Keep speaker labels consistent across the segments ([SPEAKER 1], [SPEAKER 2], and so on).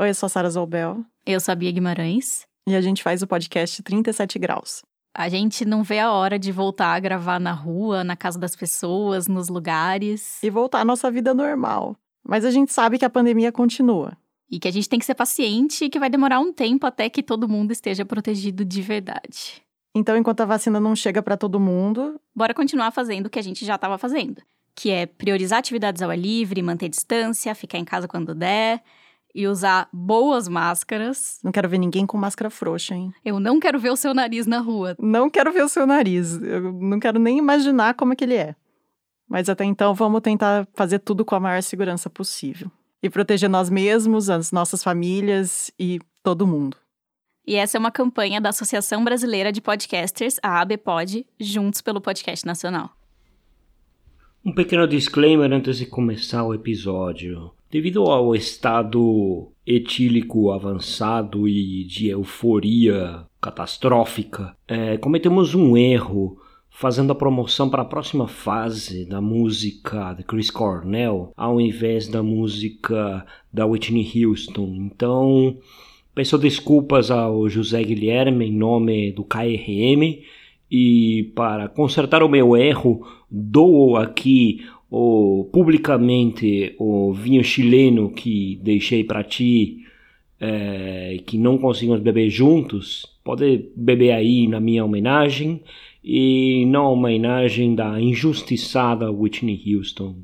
[SPEAKER 1] Oi, eu sou a Sara Zoubel.
[SPEAKER 2] Eu sou a Bia Guimarães.
[SPEAKER 1] E a gente faz o podcast 37 Graus.
[SPEAKER 2] A gente não vê a hora de voltar a gravar na rua, na casa das pessoas, nos lugares.
[SPEAKER 1] E voltar à nossa vida normal. Mas a gente sabe que a pandemia continua.
[SPEAKER 2] E que a gente tem que ser paciente e que vai demorar um tempo até que todo mundo esteja protegido de verdade.
[SPEAKER 1] Então, enquanto a vacina não chega pra todo mundo...
[SPEAKER 2] Bora continuar fazendo o que a gente já estava fazendo. Que é priorizar atividades ao ar livre, manter distância, ficar em casa quando der... E usar boas máscaras.
[SPEAKER 1] Não quero ver ninguém com máscara frouxa, hein?
[SPEAKER 2] Eu não quero ver o seu nariz na rua.
[SPEAKER 1] Não quero ver o seu nariz. Eu não quero nem imaginar como é que ele é. Mas até então, vamos tentar fazer tudo com a maior segurança possível. E proteger nós mesmos, as nossas famílias e todo mundo.
[SPEAKER 2] E essa é uma campanha da Associação Brasileira de Podcasters, a ABPOD, juntos pelo Podcast Nacional.
[SPEAKER 3] Um pequeno disclaimer antes de começar o episódio. Devido ao estado etílico avançado e de euforia catastrófica, cometemos um erro fazendo a promoção para a próxima fase da música de Chris Cornell, ao invés da música da Whitney Houston. Então, peço desculpas ao José Guilherme em nome do KRM e para consertar o meu erro, dou aqui publicamente o vinho chileno que deixei para ti, que não conseguimos beber juntos. Pode beber aí na minha homenagem e na homenagem da injustiçada Whitney Houston.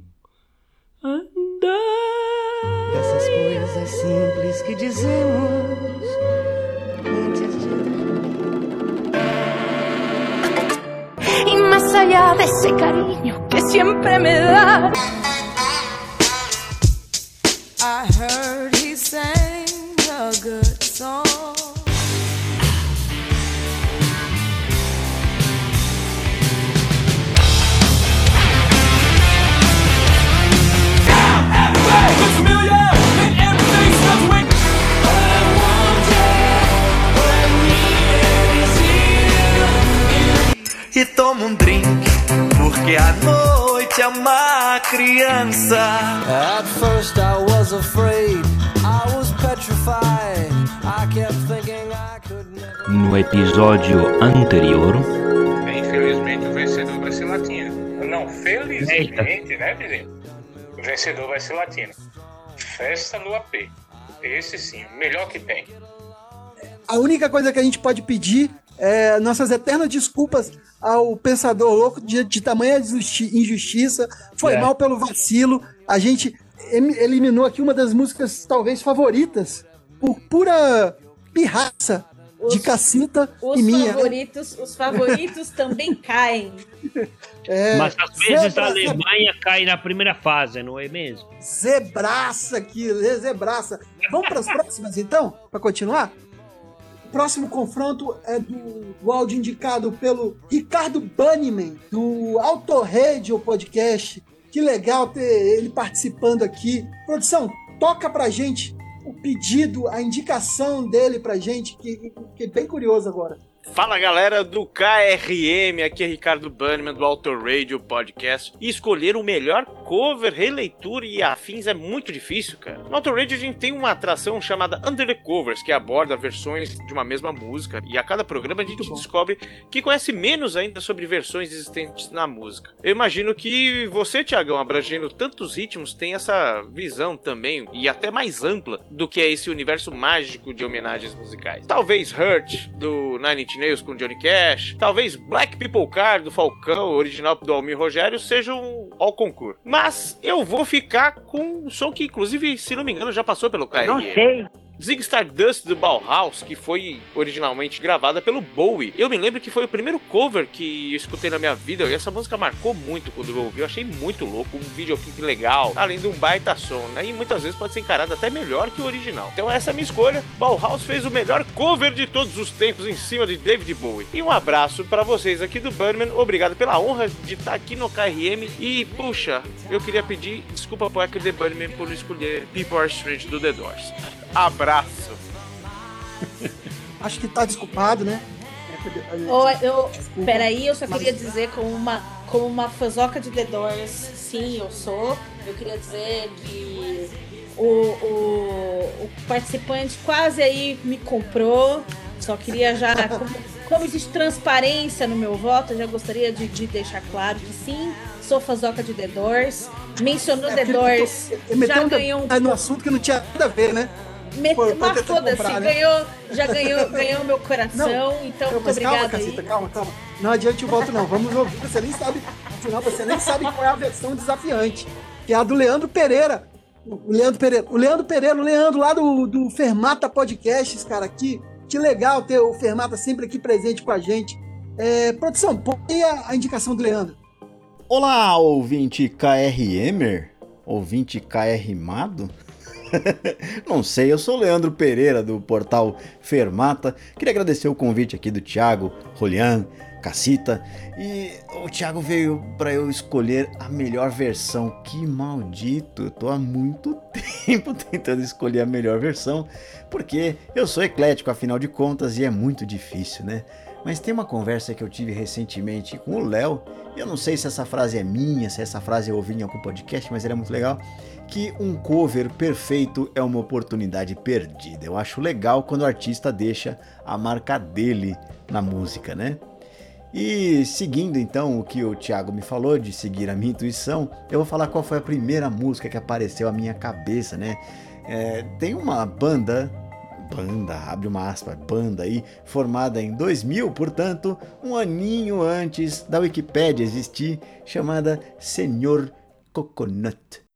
[SPEAKER 4] Essas coisas simples que dizemos antes de...
[SPEAKER 5] Y más allá de ese cariño que siempre me da.
[SPEAKER 4] I heard he sang a good song.
[SPEAKER 6] E toma um drink, porque a noite é uma criança.
[SPEAKER 4] At first I was afraid, I was petrified. I kept thinking I could never...
[SPEAKER 3] No episódio anterior...
[SPEAKER 7] Infelizmente o vencedor vai ser latino. Não, felizmente, né, vizinho? O vencedor vai ser latino. Festa no AP. Esse sim, o melhor que tem.
[SPEAKER 8] A única coisa que a gente pode pedir é nossas eternas desculpas ao Pensador Louco de tamanha injustiça. Foi mal pelo vacilo. A gente eliminou aqui uma das músicas talvez favoritas por pura pirraça de Cacita e minha.
[SPEAKER 9] Os favoritos também caem.
[SPEAKER 3] Mas às vezes a Alemanha cai na primeira fase, não é mesmo?
[SPEAKER 8] Zebraça aqui, zebraça. Vamos para as próximas então, para continuar? O próximo confronto é do áudio indicado pelo Ricardo Banniman, do Auto Radio Podcast. Que legal ter ele participando aqui. Produção, toca pra gente o pedido, a indicação dele pra gente, que fiquei bem curioso agora.
[SPEAKER 10] Fala galera do KRM, aqui é Ricardo Banniman do Auto Radio Podcast. E escolher o melhor cover, releitura e afins é muito difícil, cara. No Auto Radio a gente tem uma atração chamada Under the Covers, que aborda versões de uma mesma música. E a cada programa a gente descobre que conhece menos ainda sobre versões existentes na música. Eu imagino que você, Thiagão, abrangendo tantos ritmos, tem essa visão também, e até mais ampla, do que é esse universo mágico de homenagens musicais. Talvez Hurt, do Nine Inch Nails com Johnny Cash, talvez Black People Car do Falcão, original do Almir Rogério, sejam ao concurso. Mas eu vou ficar com um som que, inclusive, se não me engano, já passou pelo KRM.
[SPEAKER 3] Não sei.
[SPEAKER 10] Zig Stardust do Bauhaus, que foi originalmente gravada pelo Bowie. Eu me lembro que foi o primeiro cover que eu escutei na minha vida, e essa música marcou muito quando eu ouvi. Eu achei muito louco, um videoclipe legal, além de um baita som, né? E muitas vezes pode ser encarado até melhor que o original. Então essa é a minha escolha. Bauhaus fez o melhor cover de todos os tempos em cima de David Bowie. E um abraço pra vocês aqui do Banniman. Obrigado pela honra de estar aqui no KRM. E, puxa, eu queria pedir desculpa pro Echo The Banniman por escolher People Are Strange do The Doors. Abraço.
[SPEAKER 8] Acho que tá desculpado, né?
[SPEAKER 9] Peraí, eu só queria dizer como uma fãzoca de The Doors, sim, eu sou. Eu queria dizer que O participante quase aí me comprou. Só queria já, como existe transparência no meu voto, eu já gostaria de deixar claro que sim, sou fãzoca de The Doors. Mencionou The Doors, já ganhou
[SPEAKER 8] no assunto que não tinha nada a ver, né?
[SPEAKER 9] Mas foda-se, né? ganhou meu coração, não, então muito obrigada.
[SPEAKER 8] Calma. Não adiante o voto, não. Vamos ouvir. Você nem sabe, afinal, você nem sabe qual é a versão desafiante, que é a do Leandro Pereira. O Leandro lá do Fermata Podcasts, cara, aqui. Que legal ter o Fermata sempre aqui presente com a gente. Produção, põe a indicação do Leandro.
[SPEAKER 11] Olá, ouvinte KRMer? Ouvinte KRmado? Não sei, eu sou o Leandro Pereira do portal Fermata. Queria agradecer o convite aqui do Thiago, Julian, Cassita. E o Thiago veio para eu escolher a melhor versão. Que maldito, eu tô há muito tempo tentando escolher a melhor versão, porque eu sou eclético, afinal de contas, e é muito difícil, né? Mas tem uma conversa que eu tive recentemente com o Léo, e eu não sei se essa frase é minha, se essa frase eu ouvi em algum podcast, mas ela é muito legal, que um cover perfeito é uma oportunidade perdida. Eu acho legal quando o artista deixa a marca dele na música, né? E seguindo então o que o Thiago me falou de seguir a minha intuição, eu vou falar qual foi a primeira música que apareceu à minha cabeça, né? Tem uma banda, abre uma aspa, banda aí, formada em 2000, portanto, um aninho antes da Wikipédia existir, chamada Senhor Coconut.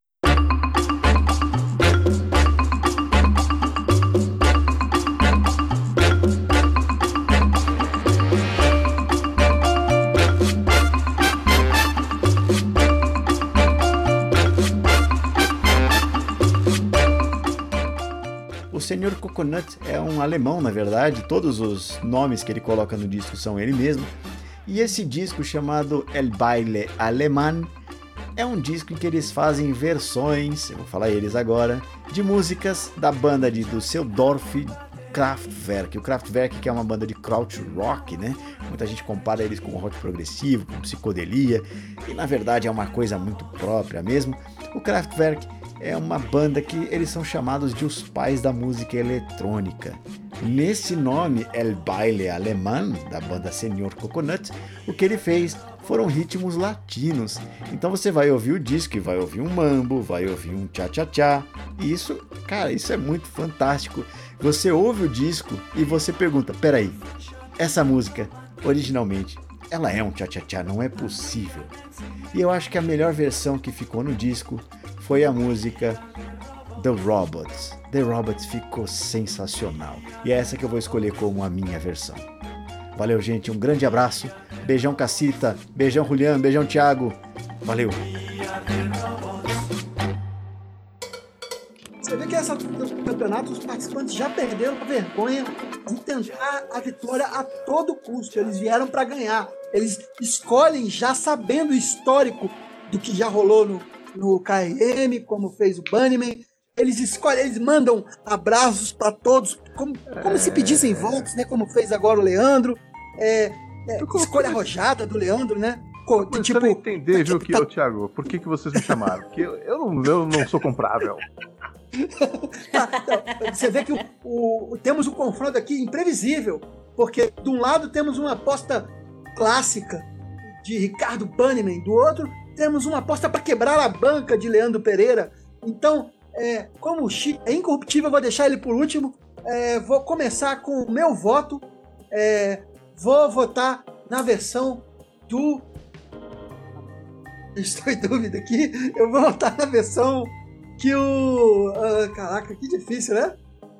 [SPEAKER 11] O Senhor Coconut é um alemão, na verdade, todos os nomes que ele coloca no disco são ele mesmo. E esse disco chamado El Baile Alemán é um disco em que eles fazem versões, eu vou falar eles agora, de músicas da banda de Düsseldorf, Kraftwerk. O Kraftwerk, que é uma banda de krautrock rock, né? Muita gente compara eles com rock progressivo, com psicodelia, e na verdade é uma coisa muito própria mesmo. O Kraftwerk é uma banda que eles são chamados de os pais da música eletrônica. Nesse nome, El Baile Alemán, da banda Senhor Coconut, o que ele fez foram ritmos latinos. Então você vai ouvir o disco e vai ouvir um mambo, vai ouvir um tchá-tchá-tchá. E isso, cara, isso é muito fantástico. Você ouve o disco e você pergunta, peraí, essa música, originalmente, ela é um tchá-tchá-tchá, não é possível. E eu acho que a melhor versão que ficou no disco foi a música The Robots. The Robots ficou sensacional. E é essa que eu vou escolher como a minha versão. Valeu, gente. Um grande abraço. Beijão, Cassita. Beijão, Julian. Beijão, Thiago. Valeu.
[SPEAKER 8] Você vê que essa altura do campeonato, os participantes já perderam a vergonha de tentar a vitória a todo custo. Eles vieram para ganhar. Eles escolhem já sabendo o histórico do que já rolou no KRM, como fez o Bunnyman. Eles escolhem, eles mandam abraços para todos, como se pedissem votos, né? Como fez agora o Leandro. Escolha arrojada do Leandro, né?
[SPEAKER 12] Tipo, eu não entender, viu, Thiago, por que vocês me chamaram? Porque eu não sou comprável.
[SPEAKER 8] Você vê que temos um confronto aqui imprevisível, porque de um lado temos uma aposta clássica de Ricardo Bunnyman, do outro temos uma aposta para quebrar a banca de Leandro Pereira. Então, como o Chico é incorruptível, eu vou deixar ele por último. Vou começar com o meu voto. Vou votar na versão do... Estou em dúvida aqui. Eu vou votar na versão que o... caraca, que difícil, né?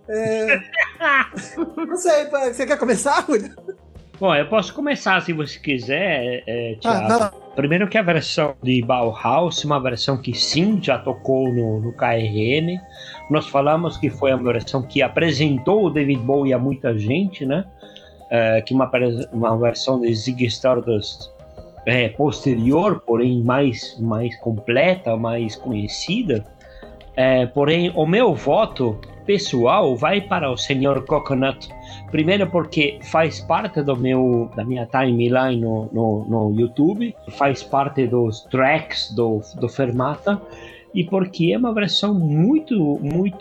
[SPEAKER 8] Não sei, você quer começar, Julio?
[SPEAKER 3] Bom, eu posso começar se você quiser, Thiago. Primeiro que a versão de Bauhaus, uma versão que sim, já tocou no KRM. Nós falamos que foi uma versão que apresentou o David Bowie a muita gente, né? Que uma versão de Ziggy Stardust posterior, porém mais completa, mais conhecida. Porém, o meu voto pessoal vai para o Senhor Coconut. Primeiro porque faz parte da minha timeline no YouTube, faz parte dos tracks do Fermata, e porque é uma versão muito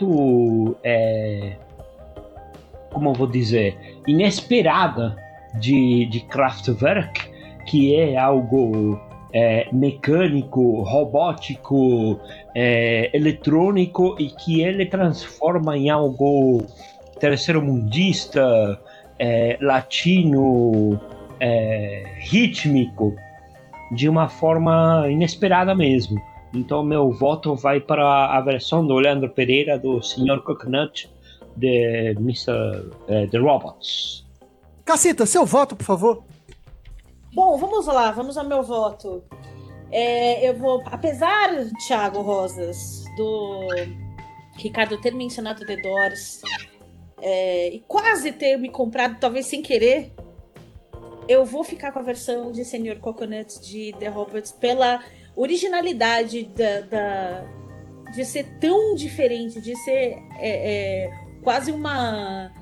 [SPEAKER 3] como eu vou dizer, inesperada de Kraftwerk, que é algo mecânico, robótico, eletrônico, e que ele transforma em algo terceiro-mundista, latino, rítmico, de uma forma inesperada mesmo. Então meu voto vai para a versão do Leandro Pereira do Sr. Coconut de The Robots.
[SPEAKER 8] Cacita, seu voto, por favor.
[SPEAKER 9] Bom, vamos lá, vamos ao meu voto. Eu vou, apesar, Thiago Rosas, do Ricardo ter mencionado The Doors e quase ter me comprado, talvez sem querer, eu vou ficar com a versão de Sr. Coconut de The Robots pela originalidade de ser tão diferente, de ser quase uma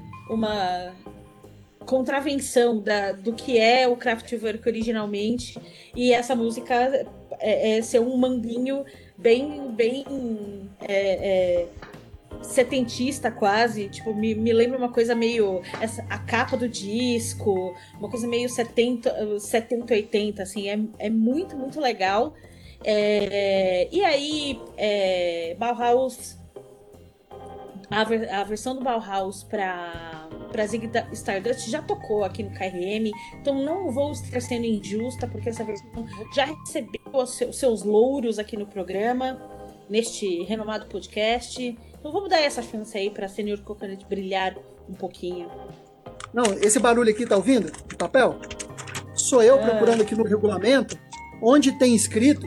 [SPEAKER 9] contravenção do que é o Kraftwerk originalmente, e essa música ser um manguinho bem setentista quase, tipo, me lembra uma coisa meio a capa do disco, uma coisa meio 70, 80, assim, é muito, muito legal. E aí Bauhaus, a versão do Bauhaus para Ziggy Stardust já tocou aqui no KRM, então não vou estar sendo injusta, porque essa versão já recebeu os seus louros aqui no programa, neste renomado podcast. Então vamos dar essa chance aí para Sr. Coconut brilhar um pouquinho.
[SPEAKER 8] Não, esse barulho aqui, tá ouvindo? De papel? Sou eu procurando aqui no regulamento, onde tem escrito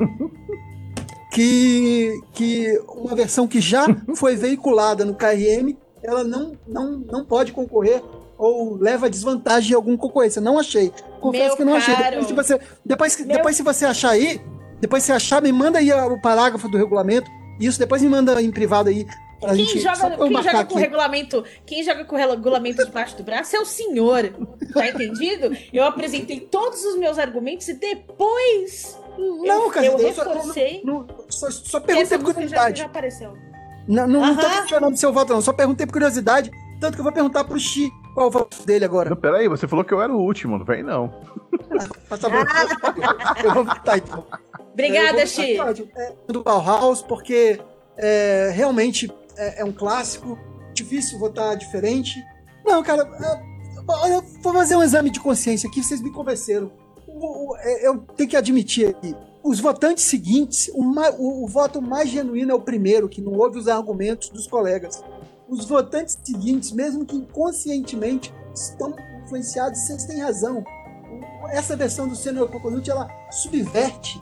[SPEAKER 8] que uma versão que já foi veiculada no KRM, ela não pode concorrer ou leva desvantagem em algum concorrência. Não achei. Confesso que não achei. Depois se você achar aí, depois se achar, me manda aí o parágrafo do regulamento. Isso, depois me manda em privado aí.
[SPEAKER 9] Quem joga com o regulamento debaixo do braço é o senhor. Tá entendido? Eu apresentei todos os meus argumentos e depois eu reforcei.
[SPEAKER 8] Só perguntei por curiosidade.
[SPEAKER 9] Já apareceu.
[SPEAKER 8] Não tô questionando seu voto, não. Só perguntei por curiosidade. Tanto que eu vou perguntar pro Xi qual é o voto dele agora.
[SPEAKER 12] Não, peraí, você falou que eu era o último, não vem não.
[SPEAKER 8] Tá bom. Eu vou votar então.
[SPEAKER 9] Obrigada, Xi.
[SPEAKER 8] Do Bauhaus, porque realmente é um clássico. Difícil votar diferente. Não, cara, eu vou fazer um exame de consciência aqui, vocês me convenceram. Eu tenho que admitir aqui. Os votantes seguintes, o voto mais genuíno é o primeiro, que não ouve os argumentos dos colegas. Os votantes seguintes, mesmo que inconscientemente, estão influenciados, vocês têm razão. Essa versão do Sr. Coconut, ela subverte.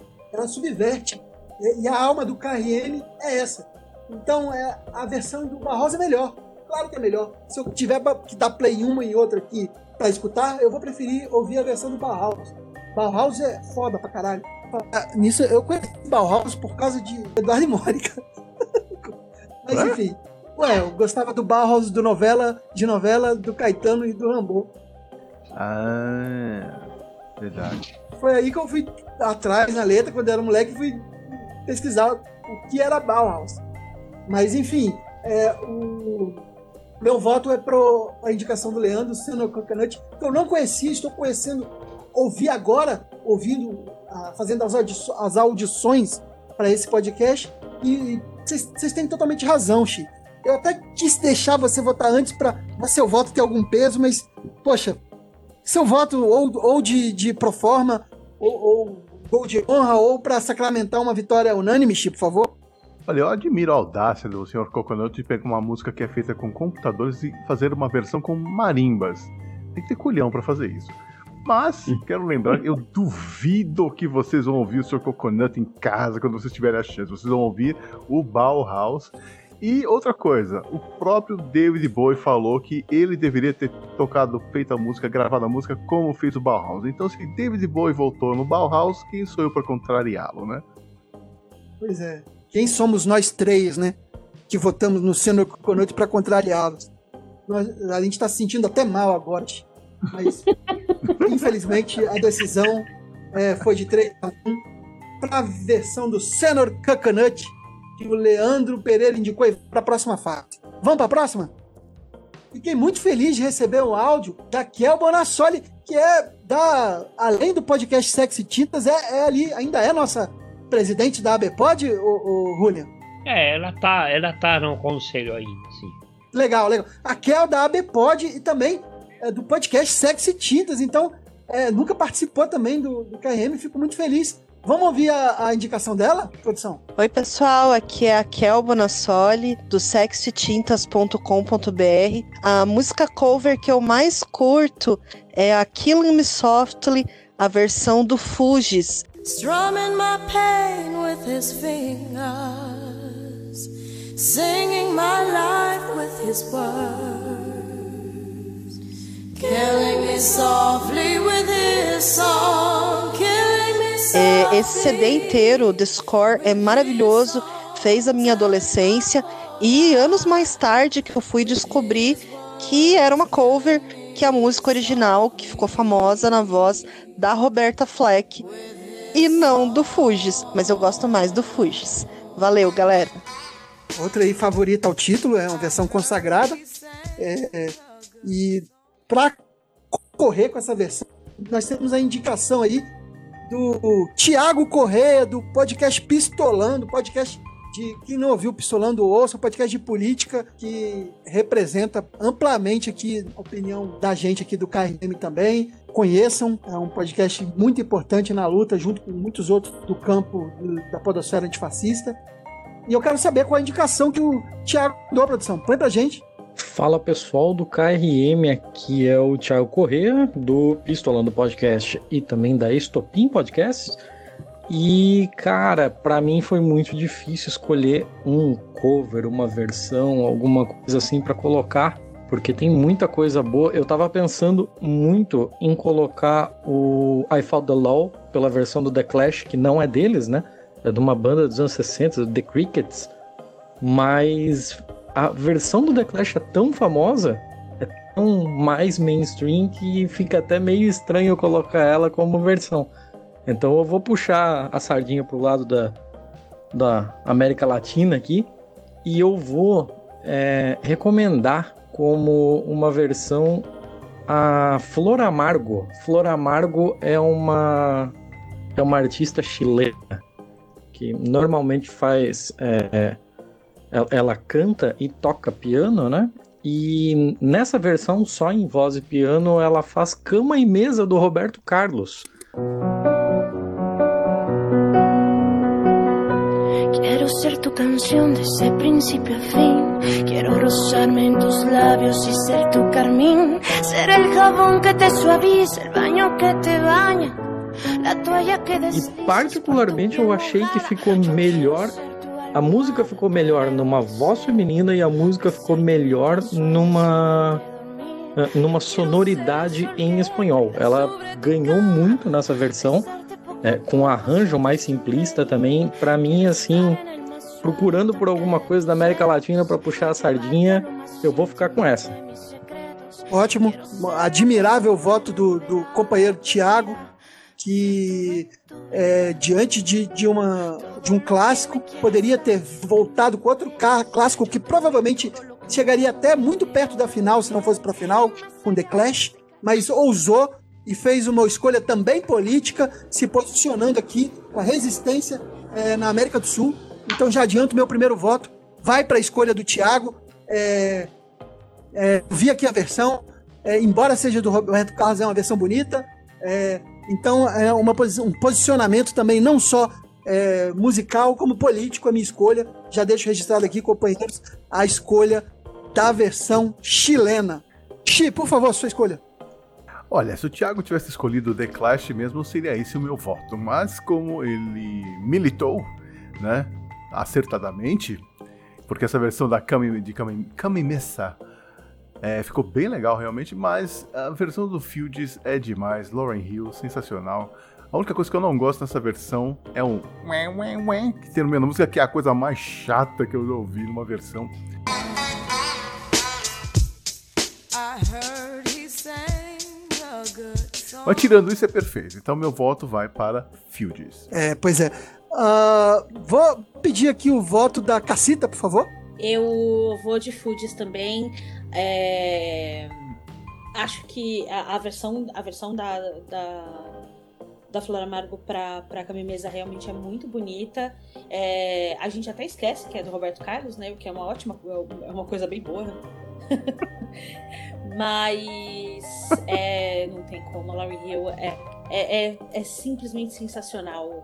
[SPEAKER 8] E a alma do KRM é essa. Então, a versão do Bauhaus é melhor. Claro que é melhor. Se eu tiver que dar play uma e outra aqui pra escutar, eu vou preferir ouvir a versão do Bauhaus. Bauhaus é foda pra caralho. Nisso, eu conheci Bauhaus por causa de Eduardo e Mônica. Mas enfim. Eu gostava do Bauhaus de novela do Caetano e do Rambo.
[SPEAKER 12] Ah, verdade.
[SPEAKER 8] Foi aí que eu fui atrás na letra, quando eu era moleque, fui pesquisar o que era Bauhaus. Mas enfim, o meu voto é para a indicação do Leandro, Sr. Coconut, que eu não conhecia, estou conhecendo, fazendo as audições para esse podcast, e vocês têm totalmente razão, Xi. Eu até quis deixar você votar antes para seu voto ter algum peso, mas, poxa, seu voto ou de proforma, ou gol de honra, ou para sacramentar uma vitória unânime, Xi, por favor.
[SPEAKER 12] Olha, eu admiro a audácia do Sr. Coconut de pegar uma música que é feita com computadores e fazer uma versão com marimbas. Tem que ter culhão pra fazer isso. Mas, quero lembrar, eu duvido que vocês vão ouvir o Sr. Coconut em casa quando vocês tiverem a chance. Vocês vão ouvir o Bauhaus. E outra coisa, o próprio David Bowie falou que ele deveria ter feito a música, gravado a música como fez o Bauhaus. Então, se David Bowie voltou no Bauhaus, quem sou eu pra contrariá-lo, né?
[SPEAKER 8] Pois é. Quem somos nós três, né? Que votamos no Sr. Coconut para contrariá-los. A gente está se sentindo até mal agora. Mas, infelizmente, a decisão foi de 3-1 para a versão do Sr. Coconut que o Leandro Pereira indicou para a próxima fase. Vamos para a próxima? Fiquei muito feliz de receber um áudio da Kel Bonassoli, que além do podcast Sexy Tintas, ainda é nossa presidente da ABPOD, o Julia?
[SPEAKER 3] Ela tá no conselho ainda, sim.
[SPEAKER 8] Legal. A Kel da ABPOD e também do podcast Sexy Tintas, então nunca participou também do KRM, fico muito feliz. Vamos ouvir a indicação dela, produção?
[SPEAKER 13] Oi, pessoal, aqui é a Kel Bonassoli, do sexytintas.com.br. A música cover que eu mais curto é a Killing Me Softly, a versão do Fugees.
[SPEAKER 5] Strumming my pain with his fingers, singing my life with his words, killing me softly with his song, killing me softly.
[SPEAKER 13] Esse CD inteiro, The Score, é maravilhoso, fez a minha adolescência e anos mais tarde que eu fui descobrir que era uma cover, que a música original, que ficou famosa na voz da Roberta Fleck, e não do Fugees, mas eu gosto mais do Fugees. Valeu, galera.
[SPEAKER 8] Outra aí favorita ao título, é uma versão consagrada. E para correr com essa versão, nós temos a indicação aí do Thiago Correia, do podcast Pistolando, podcast de quem não ouviu Pistolando ouça, um podcast de política que representa amplamente aqui a opinião da gente aqui do KRM também. Conheçam, é um podcast muito importante na luta, junto com muitos outros do campo da podosfera antifascista. E eu quero saber qual a indicação que o Thiago deu à produção. Põe pra gente.
[SPEAKER 14] Fala, pessoal do KRM, aqui é o Thiago Correia, do Pistolando Podcast e também da Estopim Podcast. E, cara, pra mim foi muito difícil escolher um cover, uma versão, alguma coisa assim pra colocar, porque tem muita coisa boa. Eu tava pensando muito em colocar o I Fought the Law pela versão do The Clash, que não é deles, né? É de uma banda dos anos 60, The Crickets. Mas a versão do The Clash é tão famosa, é tão mais mainstream, que fica até meio estranho colocar ela como versão. Então eu vou puxar a sardinha pro lado da América Latina aqui, e eu vou recomendar como uma versão a Flor Amargo. Flor Amargo é uma artista chilena que normalmente faz... ela canta e toca piano, né? E nessa versão, só em voz e piano, ela faz Cama e Mesa do Roberto Carlos.
[SPEAKER 5] Quiero ser tu canción desde principio a fin. Quiero rozarme en tus labios y ser tu carmín. Ser el jabón que te suaviza, el baño que te baña, la toalla que desliza.
[SPEAKER 14] E particularmente eu achei que ficou melhor. A música ficou melhor numa voz feminina e a música ficou melhor numa sonoridade em espanhol. Ela ganhou muito nessa versão, com um arranjo mais simplista também. Pra mim, assim, procurando por alguma coisa da América Latina pra puxar a sardinha, eu vou ficar com essa.
[SPEAKER 8] Ótimo, admirável voto do companheiro Thiago, que diante de um clássico, poderia ter voltado com outro clássico que provavelmente chegaria até muito perto da final, se não fosse para a final, com The Clash, mas ousou e fez uma escolha também política, se posicionando aqui com a resistência na América do Sul. Então já adianto meu primeiro voto, vai para a escolha do Thiago. Vi aqui a versão, embora seja do Roberto Carlos, é uma versão bonita, então é um posicionamento também não só musical como político, a minha escolha. Já deixo registrado aqui, companheiros, a escolha da versão chilena. Xi, por favor, sua escolha.
[SPEAKER 12] Olha, se o Thiago tivesse escolhido The Clash mesmo, seria esse o meu voto. Mas como ele militou, né, acertadamente, porque essa versão da Cama Mesa ficou bem legal realmente, mas a versão do Fugees é demais. Lauryn Hill, sensacional. A única coisa que eu não gosto nessa versão é um que tem no meio da música, que é a coisa mais chata que eu já ouvi numa versão. Mas tirando isso, é perfeito. Então meu voto vai para Fugees.
[SPEAKER 8] Pois é. Vou pedir aqui o voto da Cacita, por favor.
[SPEAKER 9] Eu vou de Fugees também. Acho que a versão da Flor Amargo pra Camimesa realmente é muito bonita. A gente até esquece que é do Roberto Carlos, né? O que é uma coisa bem boa. Mas não tem como. A Lauryn Hill é simplesmente sensacional.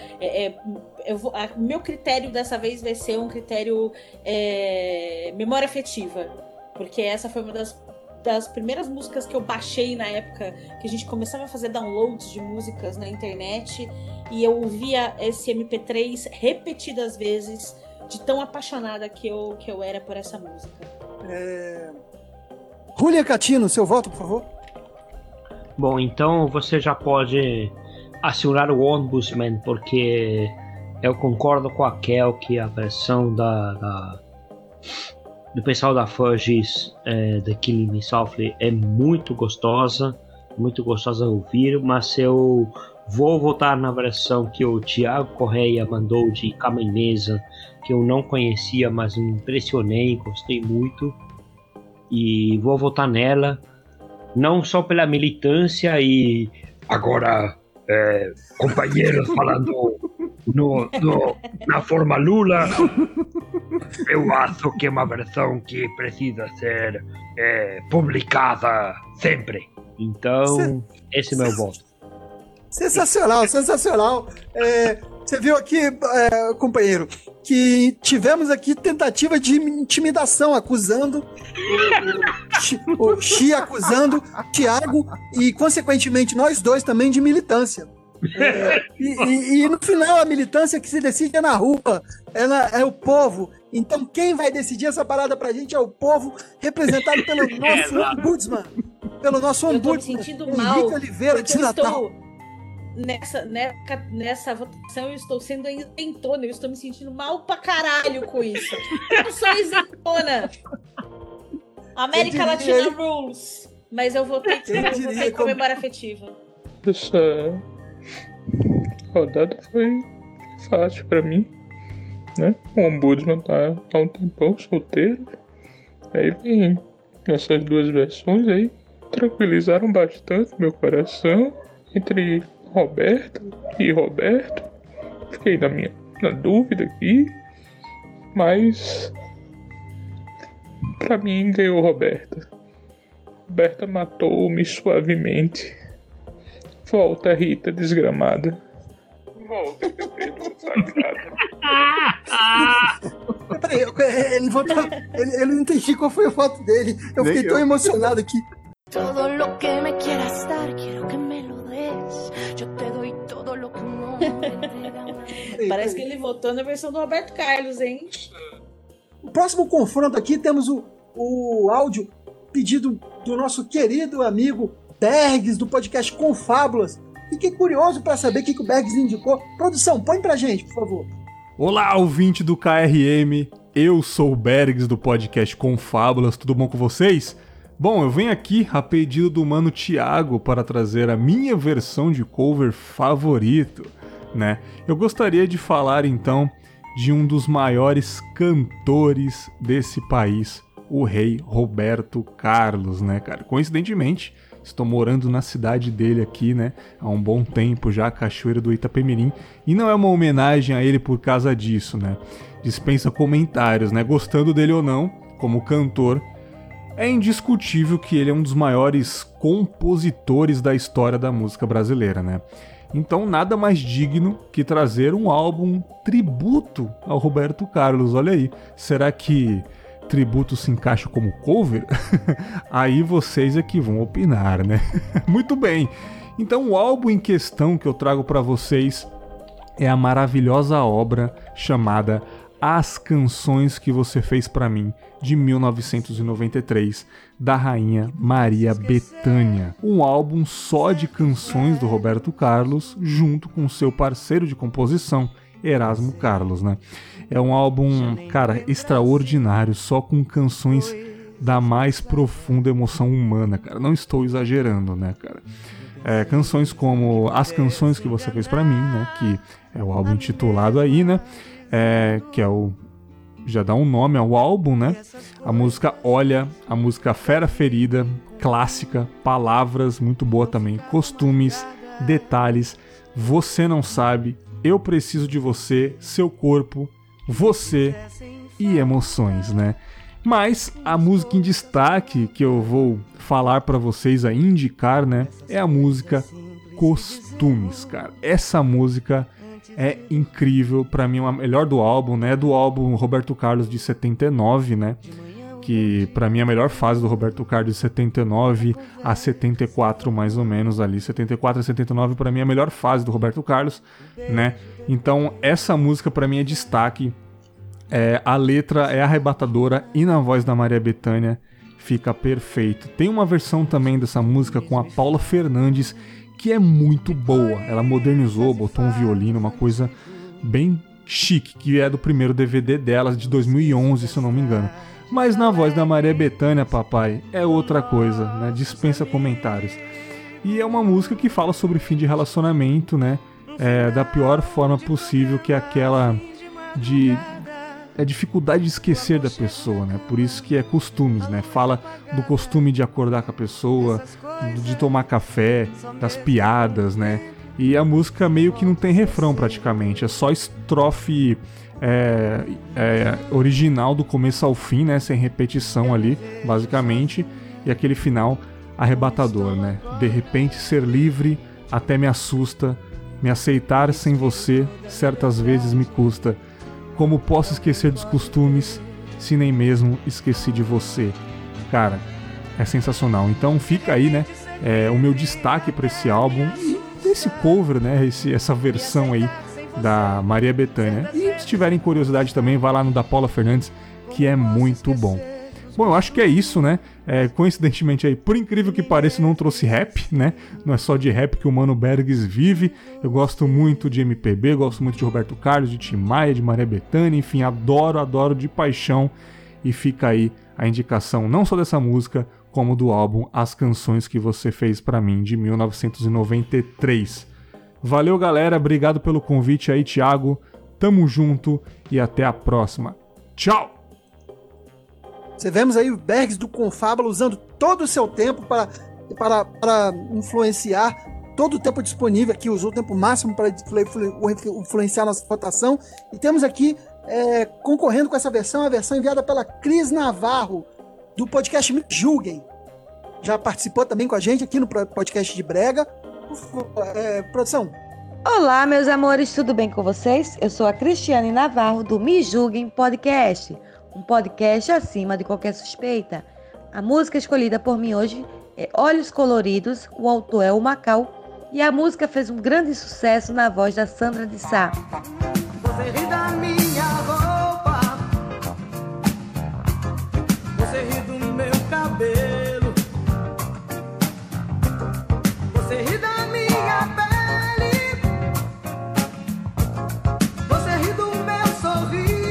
[SPEAKER 9] Meu critério dessa vez vai ser um critério memória afetiva, porque essa foi uma das primeiras músicas que eu baixei na época que a gente começava a fazer downloads de músicas na internet, e eu ouvia esse MP3 repetidas vezes, de tão apaixonada que eu era por essa música.
[SPEAKER 8] Julia Catino, seu voto, por favor.
[SPEAKER 3] Bom, então você já pode acionar o Ombudsman, porque eu concordo com a Kel que a versão do pessoal da Fugees, The Killing Me Softly, é muito gostosa a ouvir, mas eu vou votar na versão que o Thiago Correia mandou de Camimesa, que eu não conhecia, mas me impressionei, gostei muito, e vou votar nela, não só pela militância e agora companheiros falando na forma Lula, eu acho que é uma versão que precisa ser publicada sempre. Então, esse é meu voto.
[SPEAKER 8] Sensacional. Você viu aqui, companheiro, que tivemos aqui tentativa de intimidação, acusando o Xi, acusando o Thiago e, consequentemente, nós dois também de militância. E no final a militância que se decide é na rua, é o povo. Então quem vai decidir essa parada pra gente é o povo, representado pelo nosso ombudsman. Pelo nosso ombudsman.
[SPEAKER 9] Eu tô me sentindo mal,
[SPEAKER 8] Henrique Oliveira de Natal.
[SPEAKER 9] Nessa votação eu estou sendo isentona, eu estou me sentindo mal pra caralho com isso. Eu sou isentona. América Latina rules. Mas eu votei com memória afetiva.
[SPEAKER 15] Essa rodada foi fácil pra mim, né? O Ombudsman tá há um tempão solteiro. Aí vem essas duas versões aí, tranquilizaram bastante meu coração. Entre Roberta e Roberto, fiquei na dúvida aqui, mas pra mim ganhou Roberta. Roberta matou-me suavemente. Volta, Rita desgramada. Volta, Pedro sagrada.
[SPEAKER 8] Peraí, ele votou. Eu não entendi qual foi o voto dele. Eu fiquei tão emocionado aqui.
[SPEAKER 5] Todo lo que me quieras dar, quiero que me lo des. Yo te doy todo lo que no me
[SPEAKER 9] Parece que ele votou na versão do Roberto Carlos, hein?
[SPEAKER 8] O próximo confronto aqui temos o áudio pedido do nosso querido amigo Bergs, do podcast Confábulas. Fiquei curioso para saber o que o Bergs indicou. Produção, põe pra gente, por favor.
[SPEAKER 16] Olá, ouvinte do KRM. Eu sou o Bergs, do podcast Confábulas. Tudo bom com vocês? Bom, eu venho aqui a pedido do mano Thiago para trazer a minha versão de cover favorito, né? Eu gostaria de falar, então, de um dos maiores cantores desse país, o rei Roberto Carlos, né, cara? Coincidentemente, estou morando na cidade dele aqui, né, há um bom tempo já, Cachoeira do Itapemirim, e não é uma homenagem a ele por causa disso, né? Dispensa comentários, né? Gostando dele ou não, como cantor, é indiscutível que ele é um dos maiores compositores da história da música brasileira, né? Então nada mais digno que trazer um álbum tributo ao Roberto Carlos, olha aí. Será que tributo se encaixa como cover? Aí vocês é que vão opinar, né? Muito bem, então o álbum em questão que eu trago para vocês é a maravilhosa obra chamada As Canções que Você Fez Pra Mim, de 1993, da rainha Maria Bethânia. Um álbum só de canções do Roberto Carlos, junto com seu parceiro de composição, Erasmo Carlos, né? É um álbum, cara, extraordinário, só com canções da mais profunda emoção humana, cara. Não estou exagerando, né, cara? canções como As Canções Que Você Fez Pra Mim, né? Que é o álbum intitulado aí, né? Que é o... já dá um nome ao álbum, né? A música Olha, a música Fera Ferida, clássica, Palavras, muito boa também, Costumes, Detalhes, Você Não Sabe, Eu Preciso de Você, Seu Corpo, Você e Emoções, né? Mas a música em destaque que eu vou falar pra vocês aí, indicar, né? É a música Costumes, cara. Essa música é incrível, pra mim é a melhor do álbum, né? Do álbum Roberto Carlos de 79, né? Que pra mim é a melhor fase do Roberto Carlos de 79 a 74, mais ou menos ali. 74 a 79 pra mim é a melhor fase do Roberto Carlos, né? Então essa música pra mim é destaque. A letra é arrebatadora e na voz da Maria Bethânia fica perfeito. Tem uma versão também dessa música com a Paula Fernandes que é muito boa. Ela modernizou, botou um violino, uma coisa bem chique, que é do primeiro DVD delas de 2011, se eu não me engano. Mas na voz da Maria Bethânia, papai, é outra coisa, né? Dispensa comentários. E é uma música que fala sobre fim de relacionamento, né? Da pior forma possível, que é aquela de... dificuldade de esquecer da pessoa, né? Por isso que é costumes, né? Fala do costume de acordar com a pessoa, de tomar café, das piadas, né? E a música meio que não tem refrão praticamente, é só estrofe original do começo ao fim, né? Sem repetição ali, basicamente, e aquele final arrebatador, né? De repente ser livre até me assusta, me aceitar sem você certas vezes me custa. Como posso esquecer dos costumes se nem mesmo esqueci de você? Cara, é sensacional. Então fica aí, né, o meu destaque para esse álbum e esse cover, né, essa versão aí da Maria Bethânia. E se tiverem curiosidade também, vai lá no da Paula Fernandes, que é muito bom. Bom, eu acho que é isso, né? Coincidentemente aí, por incrível que pareça, não trouxe rap, né? Não é só de rap que o Mano Bergs vive. Eu gosto muito de MPB, gosto muito de Roberto Carlos, de Tim Maia, de Maria Bethânia, enfim, adoro de paixão. E fica aí a indicação não só dessa música, como do álbum As Canções Que Você Fez Pra Mim, de 1993. Valeu, galera, obrigado pelo convite aí, Thiago. Tamo junto e até a próxima. Tchau!
[SPEAKER 8] Você vemos aí o Bergs do Confábula usando todo o seu tempo para influenciar, todo o tempo disponível aqui, usou o tempo máximo para influenciar a nossa votação. E temos aqui, concorrendo com essa versão, a versão enviada pela Cris Navarro, do podcast Me Julguem. Já participou também com a gente aqui no podcast de Brega. Produção.
[SPEAKER 17] Olá, meus amores, tudo bem com vocês? Eu sou a Cristiane Navarro, do Me Julguem Podcast. Um podcast acima de qualquer suspeita. A música escolhida por mim hoje é Olhos Coloridos, o autor é o Macau, e a música fez um grande sucesso na voz da Sandra de Sá.
[SPEAKER 4] Você ri da minha roupa, você ri do meu cabelo, você ri da minha pele, você ri do meu sorriso.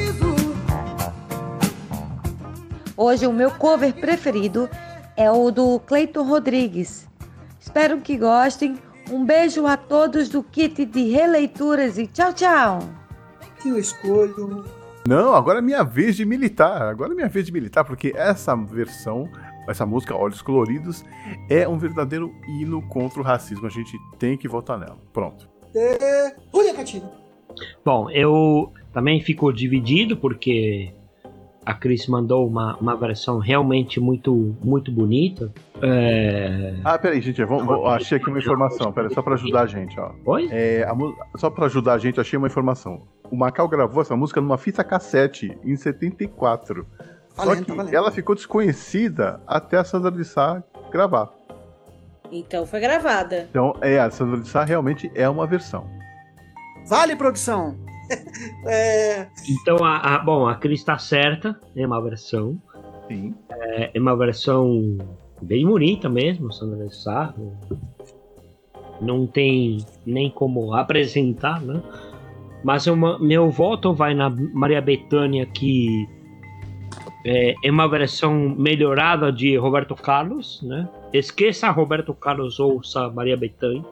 [SPEAKER 17] Hoje o meu cover preferido é o do Cleiton Rodrigues. Espero que gostem. Um beijo a todos do kit de releituras e tchau, tchau.
[SPEAKER 8] Que eu escolho.
[SPEAKER 12] Não, agora é minha vez de militar. Agora é minha vez de militar, porque essa versão, essa música Olhos Coloridos, é um verdadeiro hino contra o racismo. A gente tem que votar nela. Pronto.
[SPEAKER 8] Olha, Catinho.
[SPEAKER 3] Bom, eu também fico dividido, porque a Cris mandou uma versão realmente muito, muito bonita.
[SPEAKER 12] Peraí, gente, achei aqui uma informação. Peraí, só pra ajudar a gente, ó.
[SPEAKER 3] Oi?
[SPEAKER 12] Só pra ajudar a gente, achei uma informação. O Macau gravou essa música numa fita cassete em 74. Só que ela ficou desconhecida até a Sandra de Sá gravar.
[SPEAKER 9] Então foi gravada.
[SPEAKER 12] Então, a Sandra de Sá realmente é uma versão.
[SPEAKER 8] Vale, produção!
[SPEAKER 3] Então, a Cris tá certa, é uma versão.
[SPEAKER 12] Sim.
[SPEAKER 3] É uma versão bem bonita mesmo, Sandra de Sá. Não tem nem como apresentar, né? Mas meu voto vai na Maria Bethânia, que é uma versão melhorada de Roberto Carlos, né? Esqueça Roberto Carlos, ouça Maria Bethânia.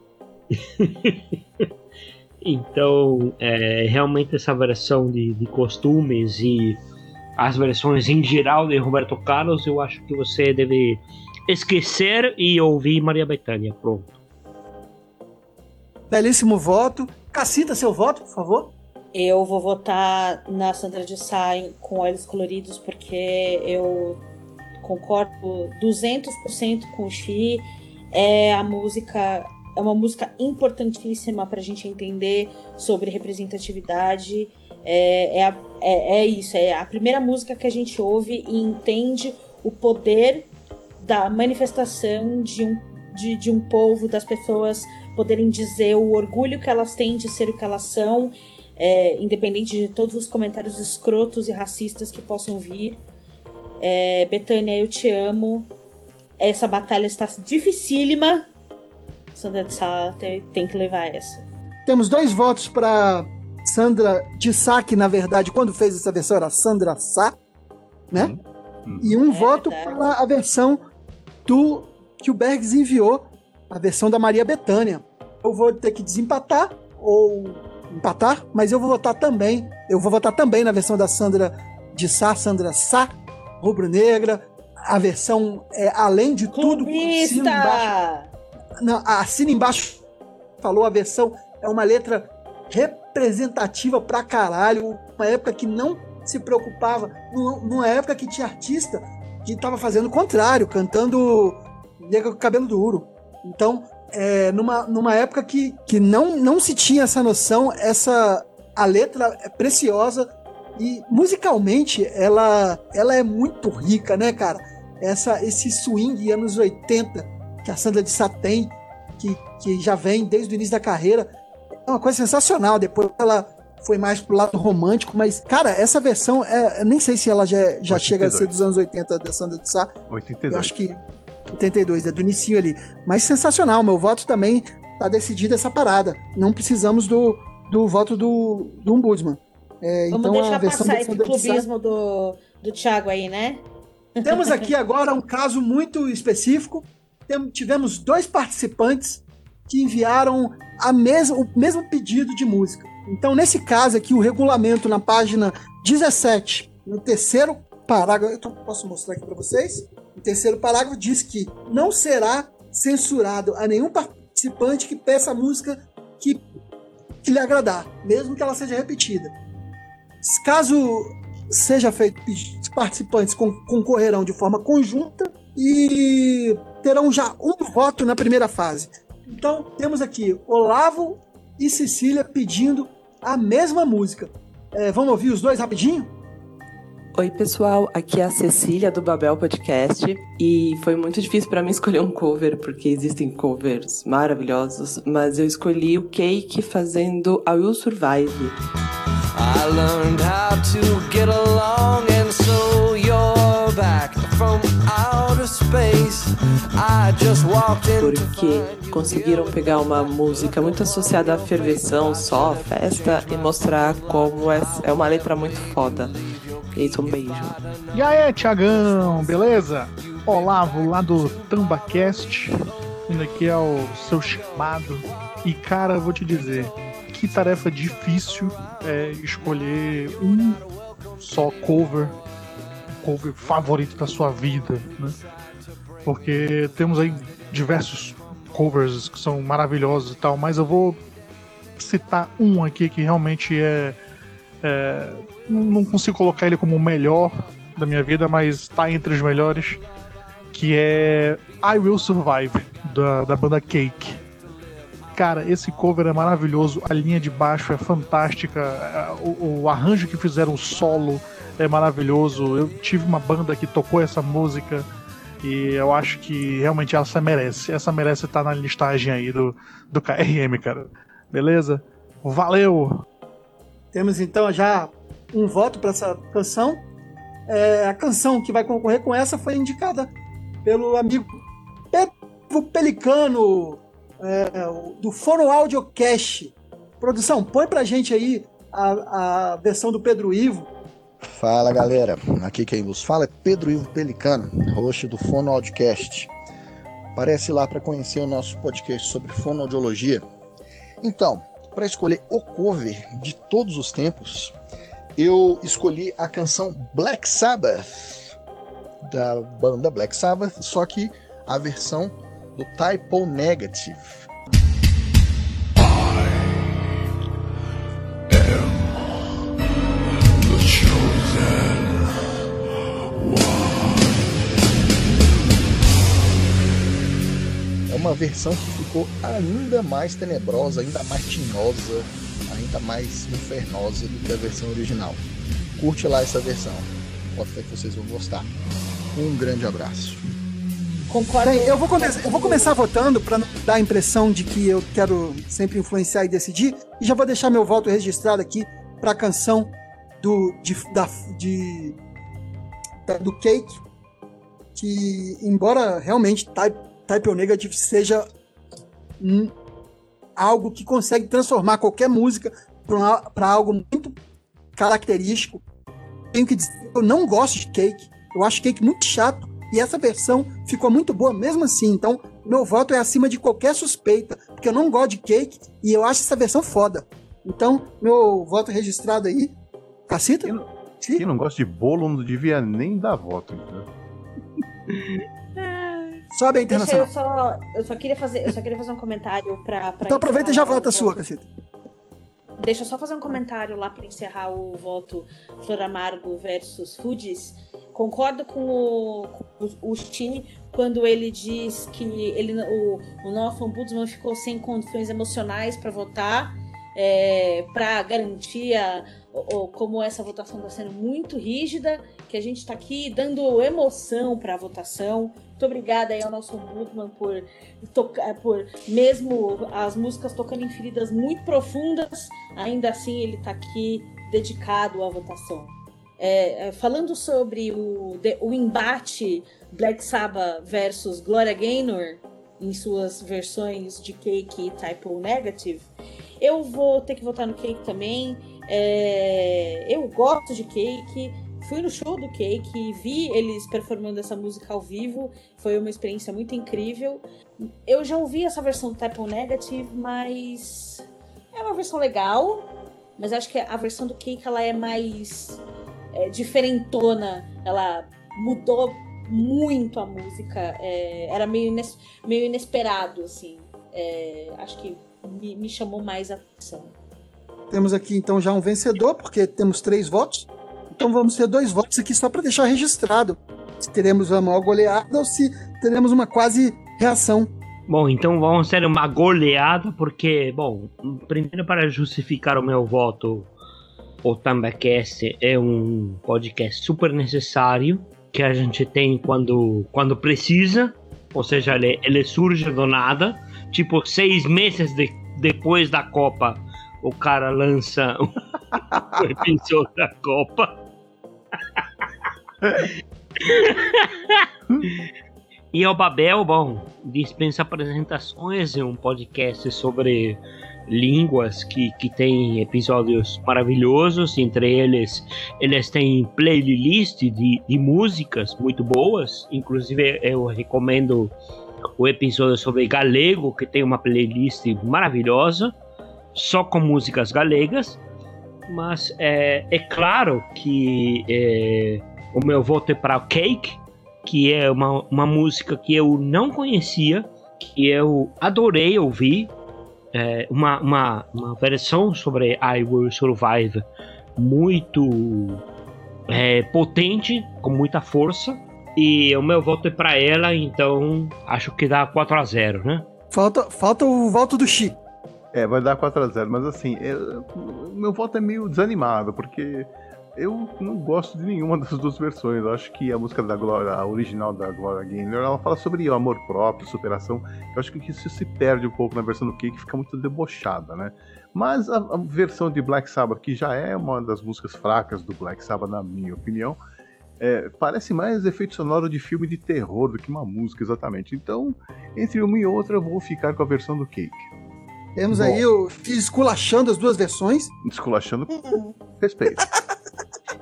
[SPEAKER 3] Então, realmente essa versão de costumes e as versões em geral de Roberto Carlos, eu acho que você deve esquecer e ouvir Maria Bethânia. Pronto.
[SPEAKER 8] Belíssimo voto. Cacita, seu voto, por favor.
[SPEAKER 9] Eu vou votar na Sandra de Sá com Olhos Coloridos, porque eu concordo 200% com o Xi. É uma música importantíssima para a gente entender sobre representatividade. É isso, é a primeira música que a gente ouve e entende o poder da manifestação de um povo, das pessoas poderem dizer o orgulho que elas têm de ser o que elas são, independente de todos os comentários escrotos e racistas que possam vir. Bethânia, eu te amo. Essa batalha está dificílima. Sandra de Sá tem que levar essa. Temos 2 votos para Sandra de Sá, que na verdade, quando fez essa versão era Sandra Sá, né? E um voto para a versão que o Bergs enviou, a versão da Maria Bethânia. Eu vou ter que desempatar ou empatar, mas eu vou votar também. Eu vou votar também na versão da Sandra de Sá, Sandra Sá, rubro-negra. A versão além de tudo, assina embaixo. Não, assina embaixo. Falou, a versão é uma letra representativa pra caralho. Uma época que não se preocupava, numa época que tinha artista que tava fazendo o contrário, cantando nega com cabelo duro. Então, numa época que não se tinha essa noção, a letra é preciosa e musicalmente ela é muito rica, né, cara? Esse swing anos 80 que a Sandra de Sá tem, que já vem desde o início da carreira, é uma coisa sensacional. Depois ela foi mais pro lado romântico, mas, cara, essa versão, nem sei se ela já chega a ser dos anos 80 da Sandra de Sá.
[SPEAKER 12] 82.
[SPEAKER 8] Eu acho que 82, do inicinho ali. Mas sensacional, meu voto também tá decidido essa parada. Não precisamos do voto do Ombudsman.
[SPEAKER 9] Vamos
[SPEAKER 8] então,
[SPEAKER 9] deixar
[SPEAKER 8] a versão
[SPEAKER 9] passar
[SPEAKER 8] da
[SPEAKER 9] esse
[SPEAKER 8] Sandra de Sá...
[SPEAKER 9] clubismo do Thiago aí, né?
[SPEAKER 8] Temos aqui agora um caso muito específico. Tivemos 2 participantes que enviaram o mesmo pedido de música. Então, nesse caso aqui, o regulamento na página 17, no terceiro parágrafo, eu posso mostrar aqui para vocês? O terceiro parágrafo diz que não será censurado a nenhum participante que peça a música que lhe agradar, mesmo que ela seja repetida. Caso seja feito, os participantes concorrerão de forma conjunta e terão já um voto na primeira fase. Então, temos aqui Olavo e Cecília pedindo a mesma música. Vamos ouvir os 2 rapidinho?
[SPEAKER 18] Oi, pessoal. Aqui é a Cecília do Babel Podcast. E foi muito difícil para mim escolher um cover, porque existem covers maravilhosos. Mas eu escolhi o Cake fazendo I Will Survive.
[SPEAKER 4] I learned how to get along and so you're back from outer space. I just walked in.
[SPEAKER 18] Porque conseguiram pegar uma música muito associada à ferveção, só festa, e mostrar como é uma letra muito foda. E isso, um beijo.
[SPEAKER 19] E aí, Thiagão, beleza? Olavo lá do TambaCast, indo aqui ao seu chamado. E cara, vou te dizer, que tarefa difícil é escolher um só cover favorito da sua vida, né? Porque temos aí diversos covers que são maravilhosos e tal, mas eu vou citar um aqui que realmente não consigo colocar ele como o melhor da minha vida, mas tá entre os melhores, que é I Will Survive, da banda Cake. Cara, esse cover é maravilhoso, a linha de baixo é fantástica, o arranjo que fizeram, o solo é maravilhoso. Eu tive uma banda que tocou essa música e eu acho que realmente essa merece estar na listagem aí do KRM, cara. Beleza? Valeu!
[SPEAKER 8] Temos então já um voto para essa canção. A canção que vai concorrer com essa foi indicada pelo amigo Pedro Pelicano, do Fono Audiocast. Produção, põe pra gente aí a versão do Pedro Ivo,
[SPEAKER 20] Fala galera, aqui quem vos fala é Pedro Ivo Pelicano, host do Fonoaudiocast. Aparece lá para conhecer o nosso podcast sobre fonoaudiologia. Então, para escolher o cover de todos os tempos, eu escolhi a canção Black Sabbath, da banda Black Sabbath, só que a versão do Type O Negative. É uma versão que ficou ainda mais tenebrosa, ainda mais tinhosa, ainda mais infernosa do que a versão original. Curte lá essa versão, pode ser que vocês vão gostar. Um grande abraço.
[SPEAKER 8] Concordo. Bem, eu vou começar votando para não dar a impressão de que eu quero sempre influenciar e decidir, e já vou deixar meu voto registrado aqui para a canção do Cake, que embora realmente Type O Negative seja algo que consegue transformar qualquer música para algo muito característico, tenho que dizer que eu não gosto de Cake, eu acho Cake muito chato, e essa versão ficou muito boa mesmo assim, então meu voto é acima de qualquer suspeita, porque eu não gosto de Cake e eu acho essa versão foda. Então, meu voto é registrado aí. Cacita?
[SPEAKER 12] Quem não gosta de bolo não devia nem dar voto, entendeu?
[SPEAKER 8] Sobe a internacional.
[SPEAKER 9] Eu só queria fazer um comentário pra
[SPEAKER 8] então aproveita e já vota a sua, Cacita.
[SPEAKER 9] Deixa eu só fazer um comentário lá para encerrar o voto Flor Amargo versus Fudis. Concordo com o Chi quando ele diz que o nosso ombudsman ficou sem condições emocionais para votar, para garantir como essa votação está sendo muito rígida, que a gente está aqui dando emoção para a votação. Muito obrigada aí ao nosso ombudsman por mesmo as músicas tocando em feridas muito profundas, ainda assim ele está aqui dedicado à votação. Falando sobre o embate Black Sabbath versus Gloria Gaynor em suas versões de Cake e Type O Negative, eu vou ter que votar no Cake também. Eu gosto de Cake, fui no show do Cake, vi eles performando essa música ao vivo, foi uma experiência muito incrível. Eu já ouvi essa versão do Type O Negative, mas é uma versão legal, mas acho que a versão do Cake ela é mais diferentona, ela mudou muito a música, era meio inesperado, assim. Acho que me chamou mais a atenção.
[SPEAKER 8] Temos aqui então já um vencedor, porque temos 3 votos. Então vamos ter 2 votos aqui só para deixar registrado se teremos uma maior goleada ou se teremos uma quase reação.
[SPEAKER 3] Bom, então vamos ter uma goleada, porque, bom, primeiro para justificar o meu voto, o Tambacast é um podcast super necessário, que a gente tem quando precisa, ou seja, ele surge do nada, tipo 6 meses depois da Copa, o cara lança o episódio da Copa. E o Babel, bom, dispensa apresentações, é um podcast sobre línguas que tem episódios maravilhosos, entre eles têm playlist de músicas muito boas, inclusive eu recomendo o episódio sobre galego, que tem uma playlist maravilhosa, só com músicas galegas, mas é claro que o meu voto é para o Cake, que é uma música que eu não conhecia, que eu adorei ouvir, uma versão sobre I Will Survive muito potente, com muita força, e o meu voto é para ela, então acho que dá 4-0, né?
[SPEAKER 8] Falta o voto do Chi.
[SPEAKER 12] Vai dar 4-0, mas assim, meu voto é meio desanimado, porque eu não gosto de nenhuma das duas versões. Eu acho que a música da Gloria, a original da Gloria Gaynor, ela fala sobre amor próprio, superação. Eu acho que isso se perde um pouco na versão do Cake, fica muito debochada, né? Mas a versão de Black Sabbath, que já é uma das músicas fracas do Black Sabbath, na minha opinião, parece mais efeito sonoro de filme de terror do que uma música exatamente. Então, entre uma e outra, eu vou ficar com a versão do Cake.
[SPEAKER 8] Temos aí o esculachando as duas versões.
[SPEAKER 12] Esculachando, respeito.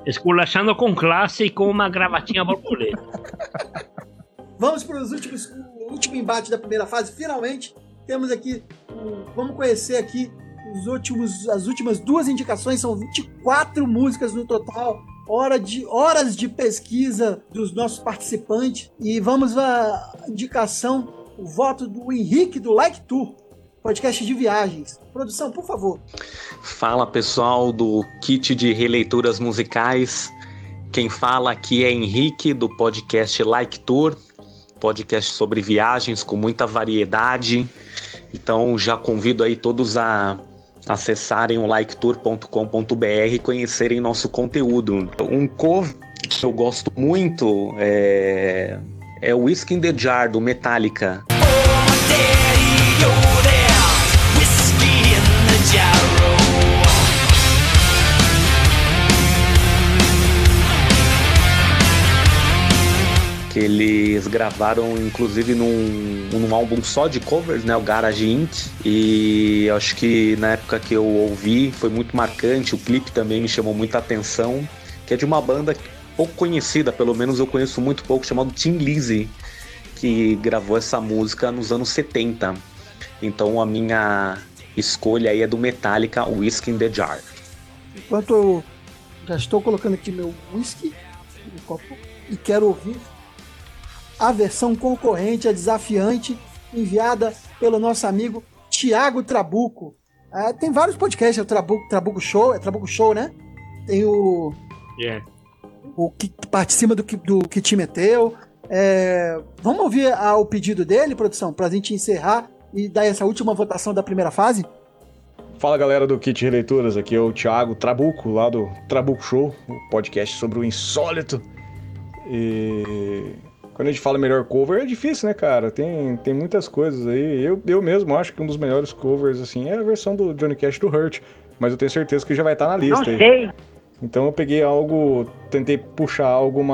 [SPEAKER 3] Esculachando com classe e com uma gravatinha borboleta.
[SPEAKER 8] Vamos para o último embate da primeira fase. Finalmente, temos aqui... Vamos conhecer aqui as últimas 2 indicações. São 24 músicas no total. Horas de pesquisa dos nossos participantes. E vamos à indicação, o voto do Henrique, do Like Tour, podcast de viagens. Produção, por favor.
[SPEAKER 21] Fala, pessoal do Kit de Releituras Musicais. Quem fala aqui é Henrique, do podcast Like Tour, podcast sobre viagens com muita variedade. Então já convido aí todos a acessarem o liketour.com.br e conhecerem nosso conteúdo. Um cover que eu gosto muito é o Whiskey in the Jar, do Metallica. Que eles gravaram, inclusive, num álbum só de covers, né, o Garage Inc. E acho que na época que eu ouvi foi muito marcante, o clipe também me chamou muita atenção, que é de uma banda pouco conhecida, pelo menos eu conheço muito pouco, chamado Tin Lizzy, que gravou essa música nos anos 70. Então a minha escolha aí é do Metallica, Whiskey in the Jar.
[SPEAKER 8] Enquanto eu já estou colocando aqui meu whisky no copo e quero ouvir a versão concorrente, a desafiante, enviada pelo nosso amigo Thiago Trabuco. Tem vários podcasts, é o Trabuco Show, é Trabuco Show, né? Tem o que participa do que te meteu. Vamos ouvir o pedido dele, produção, pra gente encerrar e dar essa última votação da primeira fase?
[SPEAKER 22] Fala, galera do Kit Releituras, aqui é o Thiago Trabuco, lá do Trabuco Show, o podcast sobre o insólito. E quando a gente fala melhor cover, é difícil, né, cara? Tem muitas coisas aí. Eu mesmo acho que um dos melhores covers, assim, é a versão do Johnny Cash do Hurt, mas eu tenho certeza que já vai estar na lista.
[SPEAKER 3] Não sei.
[SPEAKER 22] Aí. Então eu peguei tentei puxar algo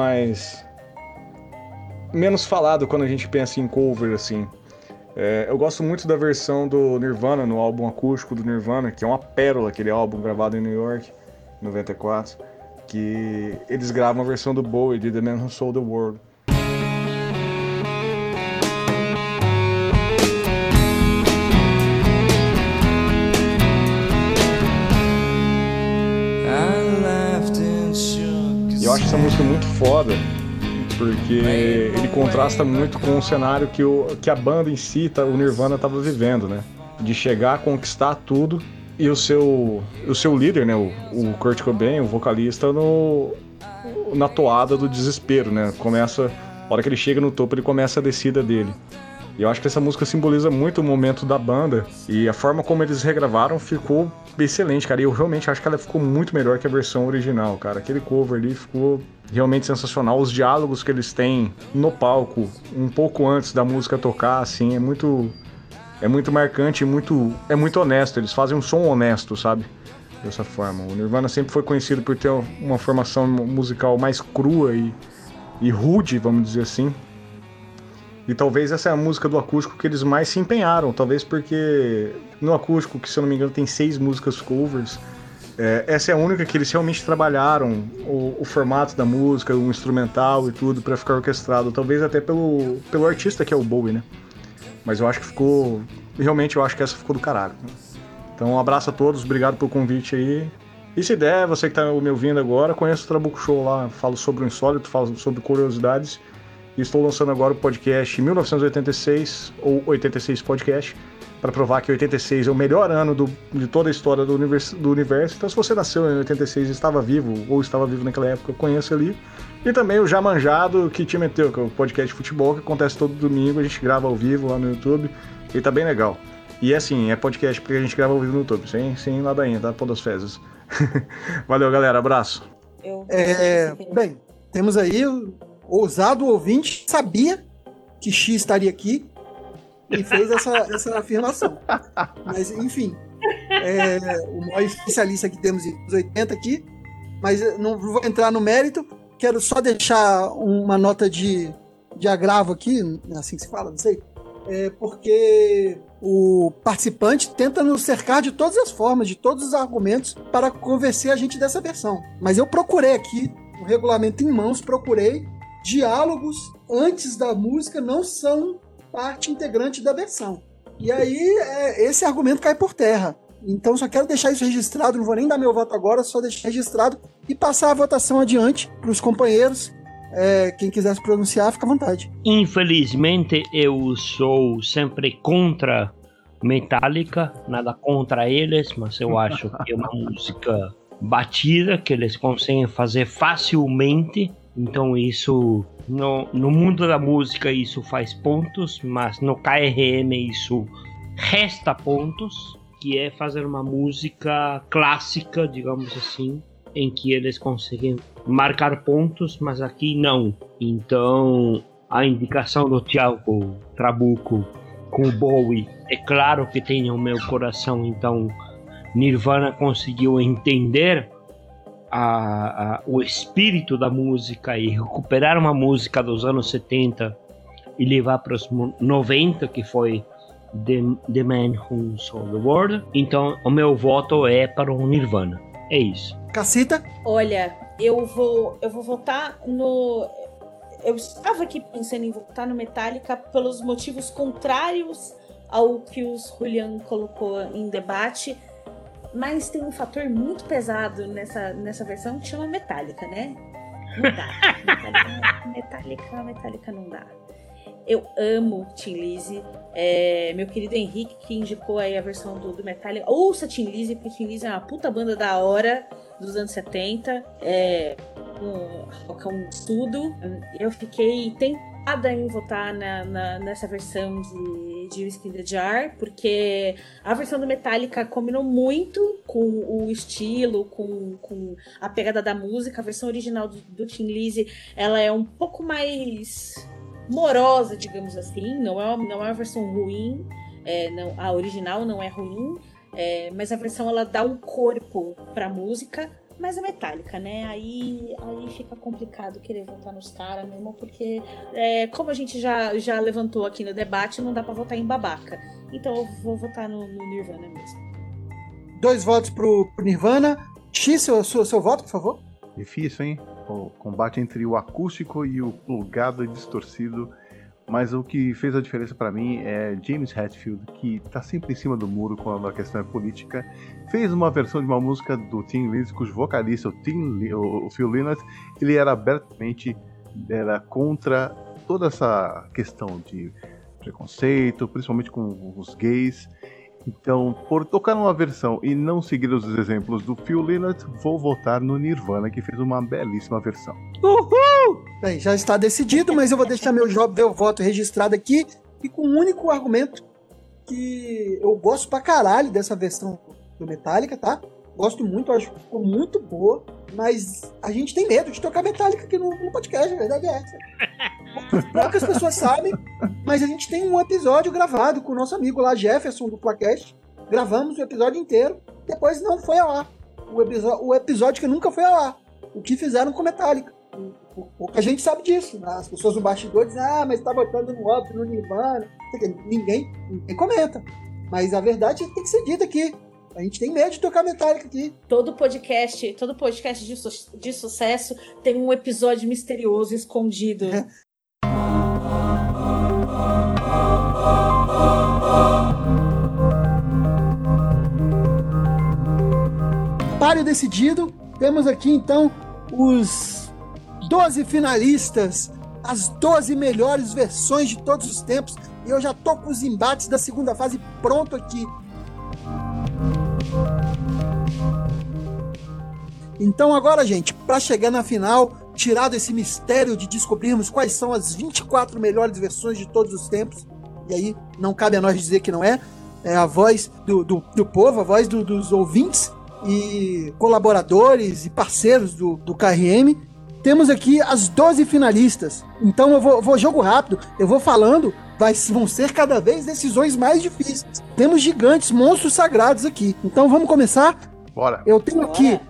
[SPEAKER 22] menos falado quando a gente pensa em cover, assim. Eu gosto muito da versão do Nirvana, no álbum acústico do Nirvana, que é uma pérola, aquele álbum gravado em New York, em 94, que eles gravam a versão do Bowie, de The Man Who Sold the World. E eu acho essa música muito foda, porque ele contrasta muito com o cenário que a banda em si, o Nirvana, estava vivendo, né? De chegar, conquistar tudo, e o seu líder, né? O Kurt Cobain, o vocalista, na toada do desespero, né? A hora que ele chega no topo, ele começa a descida dele. E eu acho que essa música simboliza muito o momento da banda, e a forma como eles regravaram ficou excelente, cara. E eu realmente acho que ela ficou muito melhor que a versão original, cara. Aquele cover ali ficou realmente sensacional. Os diálogos que eles têm no palco, um pouco antes da música tocar, assim, é muito marcante, é muito honesto. Eles fazem um som honesto, sabe? Dessa forma. O Nirvana sempre foi conhecido por ter uma formação musical mais crua e rude, vamos dizer assim. E talvez essa é a música do acústico que eles mais se empenharam. Talvez porque no acústico, que se eu não me engano tem 6 músicas covers, essa é a única que eles realmente trabalharam o formato da música, o instrumental e tudo para ficar orquestrado. Talvez até pelo artista que é o Bowie, né? Mas eu acho que ficou... Realmente eu acho que essa ficou do caralho. Então um abraço a todos, obrigado pelo convite aí. E se der, você que tá me ouvindo agora, conhece o Trabuco Show lá, falo sobre o insólito, falo sobre curiosidades. E estou lançando agora o podcast 1986, ou 86 Podcast, para provar que 86 é o melhor ano de toda a história do universo. Então se você nasceu em 86 e estava vivo, ou estava vivo naquela época, conheça ali. E também o Já Manjado, que te meteu, que é o podcast de futebol, que acontece todo domingo, a gente grava ao vivo lá no YouTube, e tá bem legal. E assim, é podcast porque a gente grava ao vivo no YouTube, sem ladainha, tá? Pô das fezes. Valeu, galera, abraço.
[SPEAKER 8] Bem, temos aí o ousado ouvinte, sabia que X estaria aqui e fez essa afirmação. Mas, enfim, o maior especialista que temos em 80 aqui, mas não vou entrar no mérito, quero só deixar uma nota de agravo aqui, assim que se fala, não sei. porque o participante tenta nos cercar de todas as formas, de todos os argumentos, para convencer a gente dessa versão. Mas eu procurei aqui, o regulamento em mãos, procurei. Diálogos antes da música não são parte integrante da versão. E aí, esse argumento cai por terra. Então, só quero deixar isso registrado, não vou nem dar meu voto agora, só deixar registrado e passar a votação adiante para os companheiros. Quem quiser se pronunciar, fica à vontade.
[SPEAKER 3] Infelizmente, eu sou sempre contra Metallica, nada contra eles, mas eu acho que é uma música batida, que eles conseguem fazer facilmente. Então isso, no mundo da música isso faz pontos, mas no KRM isso resta pontos, que é fazer uma música clássica, digamos assim, em que eles conseguem marcar pontos, mas aqui não. Então a indicação do Thiago Trabuco com o Bowie, é claro que tem no meu coração. Então Nirvana conseguiu entender o espírito da música e recuperar uma música dos anos 70 e levar para os 90, que foi The Man Who Sold the World. Então o meu voto é para o Nirvana. É isso.
[SPEAKER 8] Cacita?
[SPEAKER 9] Olha, eu vou votar no... Eu estava aqui pensando em votar no Metallica pelos motivos contrários ao que o Julian colocou em debate. Mas tem um fator muito pesado nessa versão que chama Metallica, né? Não dá. Metallica não dá. Eu amo Tin Lizzy. Meu querido Henrique, que indicou aí a versão do Metallica. Ouça Tin Lizzy, porque Tin Lizzy é uma puta banda da hora dos anos 70. Um estudo. Eu fiquei tentada em votar nessa versão de Whiskey in the Jar, porque a versão do Metallica combinou muito com o estilo, com a pegada da música. A versão original do Tin Lizzy, ela é um pouco mais morosa, digamos assim. Não é uma versão ruim, a original não é ruim, mas a versão ela dá um corpo pra música. Mas é Metallica, né? Aí fica complicado querer votar nos caras mesmo, porque como a gente já levantou aqui no debate, não dá pra votar em babaca. Então eu vou votar no Nirvana mesmo.
[SPEAKER 8] 2 votos pro Nirvana. X, seu voto, por favor.
[SPEAKER 12] Difícil, hein? O combate entre o acústico e o plugado e distorcido. Mas o que fez a diferença pra mim é James Hetfield, que tá sempre em cima do muro quando a questão é política. Fez uma versão de uma música do Tin Lizzy, cujo vocalista, o Phil Lynott, ele era abertamente contra toda essa questão de preconceito, principalmente com os gays. Então, por tocar numa versão e não seguir os exemplos do Phil Lynott, vou votar no Nirvana, que fez uma belíssima versão.
[SPEAKER 8] Uhul! Bem, já está decidido, mas eu vou deixar meu voto registrado aqui e com um único argumento, que eu gosto pra caralho dessa versão do Metallica, tá? Gosto muito, acho que ficou muito boa, mas a gente tem medo de tocar Metallica aqui no podcast, a verdade é essa. Poucas pessoas sabem, mas a gente tem um episódio gravado com o nosso amigo lá, Jefferson, do Placast. Gravamos o episódio inteiro, depois não foi ao ar. O episódio que nunca foi ao ar. O que fizeram com Metallica. Pouca gente sabe disso. As pessoas do bastidor dizem, mas tá botando no óbvio, no Nirvana. Ninguém comenta. Mas a verdade tem que ser dita aqui. A gente tem medo de tocar Metallica aqui.
[SPEAKER 9] Todo podcast de sucesso tem um episódio misterioso escondido.
[SPEAKER 8] Páreo decidido. Temos aqui então os 12 finalistas, as 12 melhores versões de todos os tempos. E eu já tô com os embates da segunda fase pronto aqui. Então agora, gente, para chegar na final, tirado esse mistério de descobrirmos quais são as 24 melhores versões de todos os tempos, e aí não cabe a nós dizer que não é a voz do povo, a voz dos ouvintes e colaboradores e parceiros do KRM, temos aqui as 12 finalistas. Então eu vou jogo rápido, eu vou falando, vão ser cada vez decisões mais difíceis. Temos gigantes, monstros sagrados aqui. Então vamos começar?
[SPEAKER 12] Bora.
[SPEAKER 8] Eu tenho aqui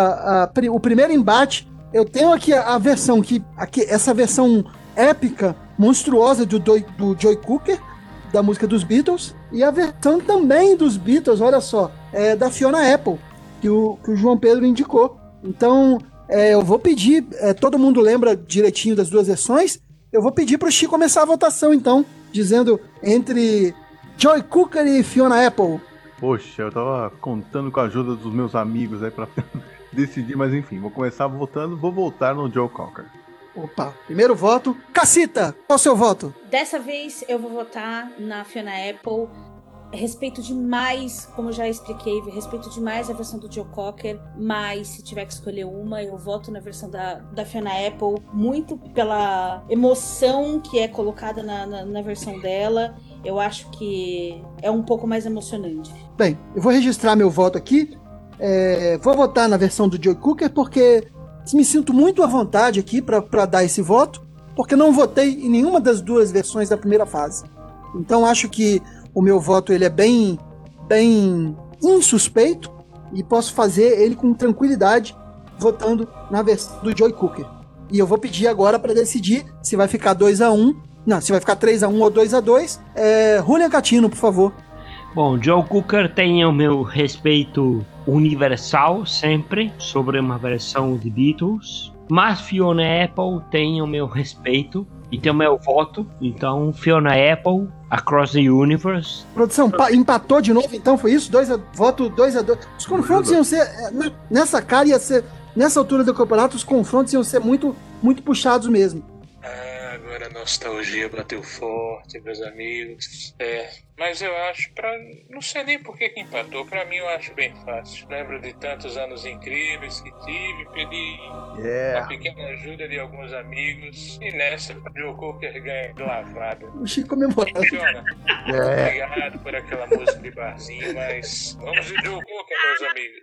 [SPEAKER 8] o primeiro embate. Eu tenho aqui a versão essa versão épica, monstruosa do Joe Cocker, da música dos Beatles, e a versão também dos Beatles, olha só, da Fiona Apple, que o João Pedro indicou. Então, eu vou pedir, todo mundo lembra direitinho das duas versões, eu vou pedir pro Chico começar a votação, então, dizendo entre Joe Cocker e Fiona Apple.
[SPEAKER 12] Poxa, eu tava contando com a ajuda dos meus amigos aí pra decidir, mas enfim, vou começar votando, vou voltar no Joe Cocker.
[SPEAKER 8] Opa, primeiro voto. Cacita, qual é o seu voto?
[SPEAKER 9] Dessa vez eu vou votar na Fiona Apple. Respeito demais, como eu já expliquei, respeito demais a versão do Joe Cocker, mas se tiver que escolher uma, eu voto na versão da Fiona Apple, muito pela emoção que é colocada na versão dela. Eu acho que é um pouco mais emocionante.
[SPEAKER 8] Bem, eu vou registrar meu voto aqui. Vou votar na versão do Joe Cocker porque me sinto muito à vontade aqui para dar esse voto, porque não votei em nenhuma das duas versões da primeira fase. Então acho que o meu voto ele é bem insuspeito e posso fazer ele com tranquilidade votando na versão do Joe Cocker. E eu vou pedir agora para decidir se vai ficar 2-1, não, se vai ficar 3-1 ou 2-2. Julian Catino, por favor.
[SPEAKER 3] Bom, Joe Cocker tem o meu respeito universal sempre sobre uma versão de Beatles, mas Fiona Apple tem o meu respeito e tem o meu voto, então Fiona Apple, Across the Universe.
[SPEAKER 8] Produção, empatou de novo, então foi isso? Voto 2-2. Os confrontos iam ser, nessa cara ia ser, nessa altura do campeonato, os confrontos iam ser muito, muito puxados mesmo.
[SPEAKER 7] Agora a nostalgia bateu forte, meus amigos. Mas eu acho, não sei nem por que empatou, pra mim eu acho bem fácil. Lembro de tantos anos incríveis que tive, pedi a pequena ajuda de alguns amigos, e nessa o Joe Cocker ganha de lavada.
[SPEAKER 8] O Chico comemorou.
[SPEAKER 7] Obrigado por aquela música de barzinho, mas vamos de Joe Cocker, meus amigos.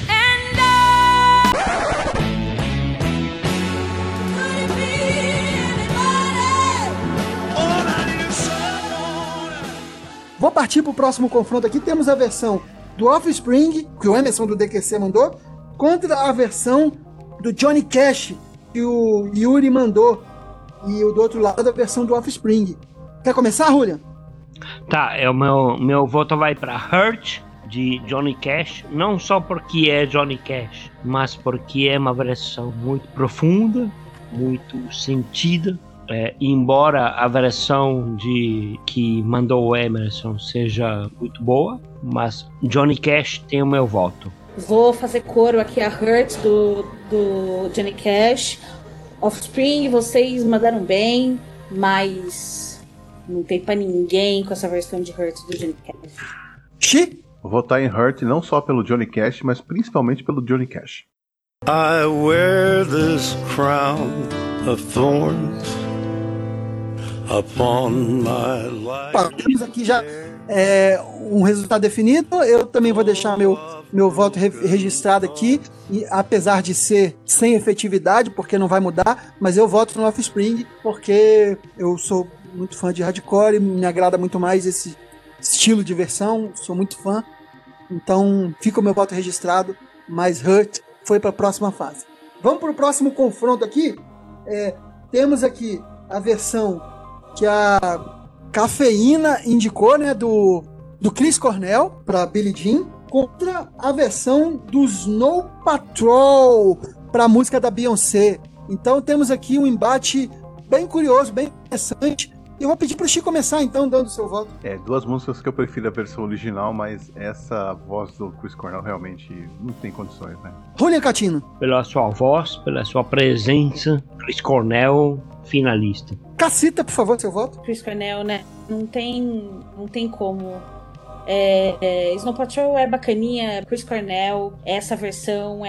[SPEAKER 8] Vou partir pro próximo confronto aqui. Temos a versão do Offspring, que o Emerson do DQC mandou, contra a versão do Johnny Cash, que o Yuri mandou. E do outro lado, a versão do Offspring. Quer começar, Julian?
[SPEAKER 3] Tá, o meu voto vai para Hurt, de Johnny Cash, não só porque é Johnny Cash, mas porque é uma versão muito profunda, muito sentida. Embora a versão que mandou o Emerson seja muito boa, mas Johnny Cash tem o meu voto.
[SPEAKER 9] Vou fazer coro aqui a Hurt do Johnny Cash. Offspring, vocês mandaram bem, mas não tem pra ninguém com essa versão de Hurt do Johnny Cash.
[SPEAKER 12] Vou votar em Hurt não só pelo Johnny Cash, mas principalmente pelo Johnny Cash.
[SPEAKER 6] I wear this crown of thorns upon my life.
[SPEAKER 8] Temos aqui já um resultado definido. Eu também vou deixar meu voto registrado aqui, e apesar de ser sem efetividade, porque não vai mudar, mas eu voto no Offspring, porque eu sou muito fã de hardcore, me agrada muito mais esse estilo de versão, sou muito fã, então fica o meu voto registrado, mas Hurt foi para a próxima fase. Vamos para o próximo confronto aqui. Temos aqui a versão que a Cafeína indicou, né, do Chris Cornell para Billie Jean, contra a versão do Snow Patrol para a música da Beyoncé. Então temos aqui um embate bem curioso, bem interessante. Eu vou pedir para o Chico começar, então, dando o seu voto.
[SPEAKER 12] Duas músicas que eu prefiro a versão original, mas essa voz do Chris Cornell realmente não tem condições, né?
[SPEAKER 8] Julian Catino.
[SPEAKER 3] Pela sua voz, pela sua presença, Chris Cornell, finalista.
[SPEAKER 8] Cacita, por favor, seu voto.
[SPEAKER 9] Chris Cornell, né? Não tem como. Snow Patrol é bacaninha, Chris Cornell, essa versão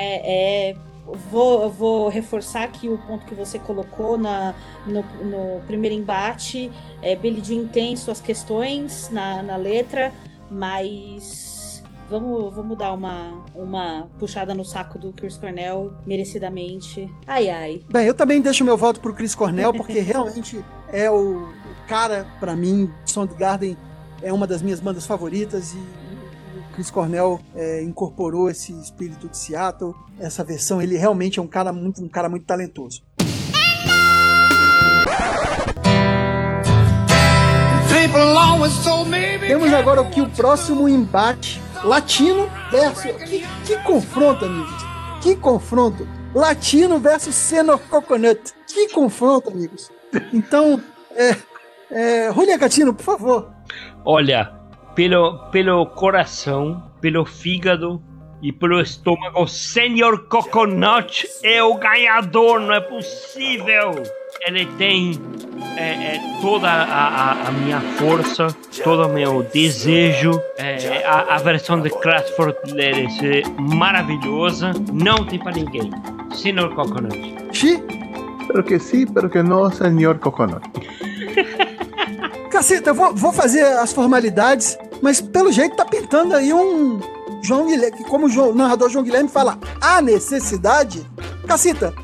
[SPEAKER 9] Vou reforçar aqui o ponto que você colocou no primeiro embate. Billie Jean tem suas questões na letra, mas vamos dar uma puxada no saco do Chris Cornell, merecidamente. Ai.
[SPEAKER 8] Bem, eu também deixo meu voto pro Chris Cornell, porque realmente é o cara, pra mim, Soundgarden é uma das minhas bandas favoritas, e o Chris Cornell incorporou esse espírito de Seattle, essa versão. Ele realmente é um cara muito talentoso. Temos agora aqui o próximo embate. Latino versus... Que confronto, amigos. Que confronto. Latino versus Senor Coconut. Que confronto, amigos. Então, Julia Catino, por favor.
[SPEAKER 3] Olha, pelo coração, pelo fígado e pelo estômago, Senor Coconut é o ganhador, não é possível. Ele tem toda a minha força, todo o meu desejo. A versão de Crash for Ladies é maravilhosa, não tem para ninguém. Senor Coconut.
[SPEAKER 8] Xi?
[SPEAKER 12] Pero que sim, pero que não, Senor Coconut.
[SPEAKER 8] Caceta, eu vou fazer as formalidades, mas pelo jeito tá pintando aí um João Guilherme, como o narrador João Guilherme fala, a necessidade. Caceta,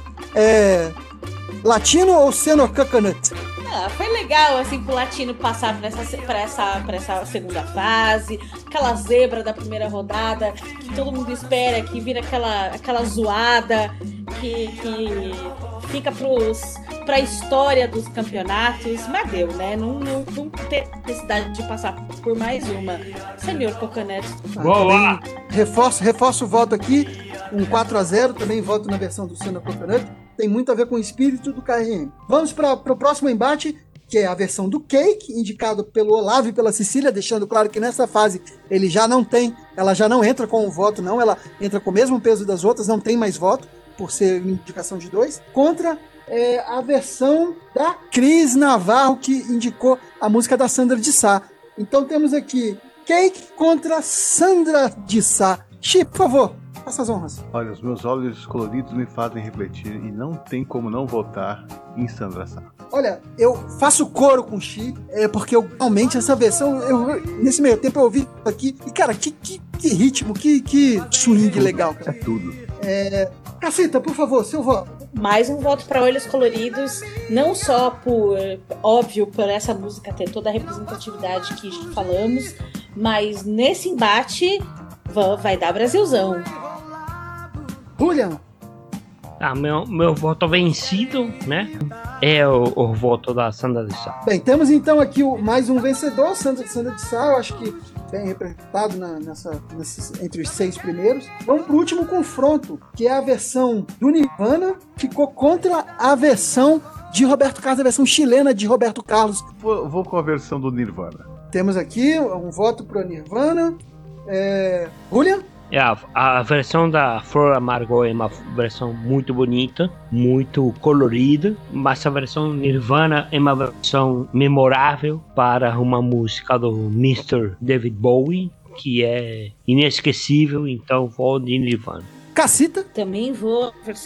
[SPEAKER 8] Latino ou Senor Coconut?
[SPEAKER 9] Foi legal, assim, pro Latino passar pra essa segunda fase, aquela zebra da primeira rodada, que todo mundo espera, que vira aquela zoada, que fica pra história dos campeonatos, mas deu, né? Não tem necessidade de passar por mais uma. Senhor Coconut.
[SPEAKER 3] Boa!
[SPEAKER 8] Reforço o voto aqui, um 4-0, também voto na versão do Senhor Coconut. Tem muito a ver com o espírito do KRM. Vamos para o próximo embate, que é a versão do Cake, indicado pelo Olavo e pela Cecília, deixando claro que nessa fase ela já não entra com o voto, não, ela entra com o mesmo peso das outras, não tem mais voto, por ser indicação de 2, contra a versão da Cris Navarro, que indicou a música da Sandra de Sá. Então temos aqui Cake contra Sandra de Sá. Chi, por favor, faça as honras.
[SPEAKER 12] Olha, os meus olhos coloridos me fazem refletir e não tem como não votar em Sandra Sá.
[SPEAKER 8] Olha, eu faço coro com o Chi, porque realmente essa versão, nesse meio tempo eu ouvi aqui, e cara, que ritmo, que swing legal. Cara.
[SPEAKER 12] É tudo.
[SPEAKER 8] Cacita, por favor, seu voto.
[SPEAKER 9] Mais um voto para Olhos Coloridos, não só por essa música ter toda a representatividade que falamos, mas nesse embate vai dar Brasilzão.
[SPEAKER 8] Julian.
[SPEAKER 3] Meu voto vencido, né? É o voto da Sandra de Sá.
[SPEAKER 8] Bem, temos então aqui mais um vencedor, Sandra de Sá, eu acho que bem representado entre os 6 primeiros. Vamos pro último confronto, que é a versão do Nirvana, ficou contra a versão de Roberto Carlos, a versão chilena de Roberto Carlos.
[SPEAKER 12] Vou com a versão do Nirvana.
[SPEAKER 8] Temos aqui um voto pro Nirvana. Julian?
[SPEAKER 3] A versão da Flor Amargo é uma versão muito bonita, muito colorida, mas a versão Nirvana é uma versão memorável para uma música do Mr. David Bowie, que é inesquecível, então vou de Nirvana.
[SPEAKER 8] Cacita?
[SPEAKER 9] Também vou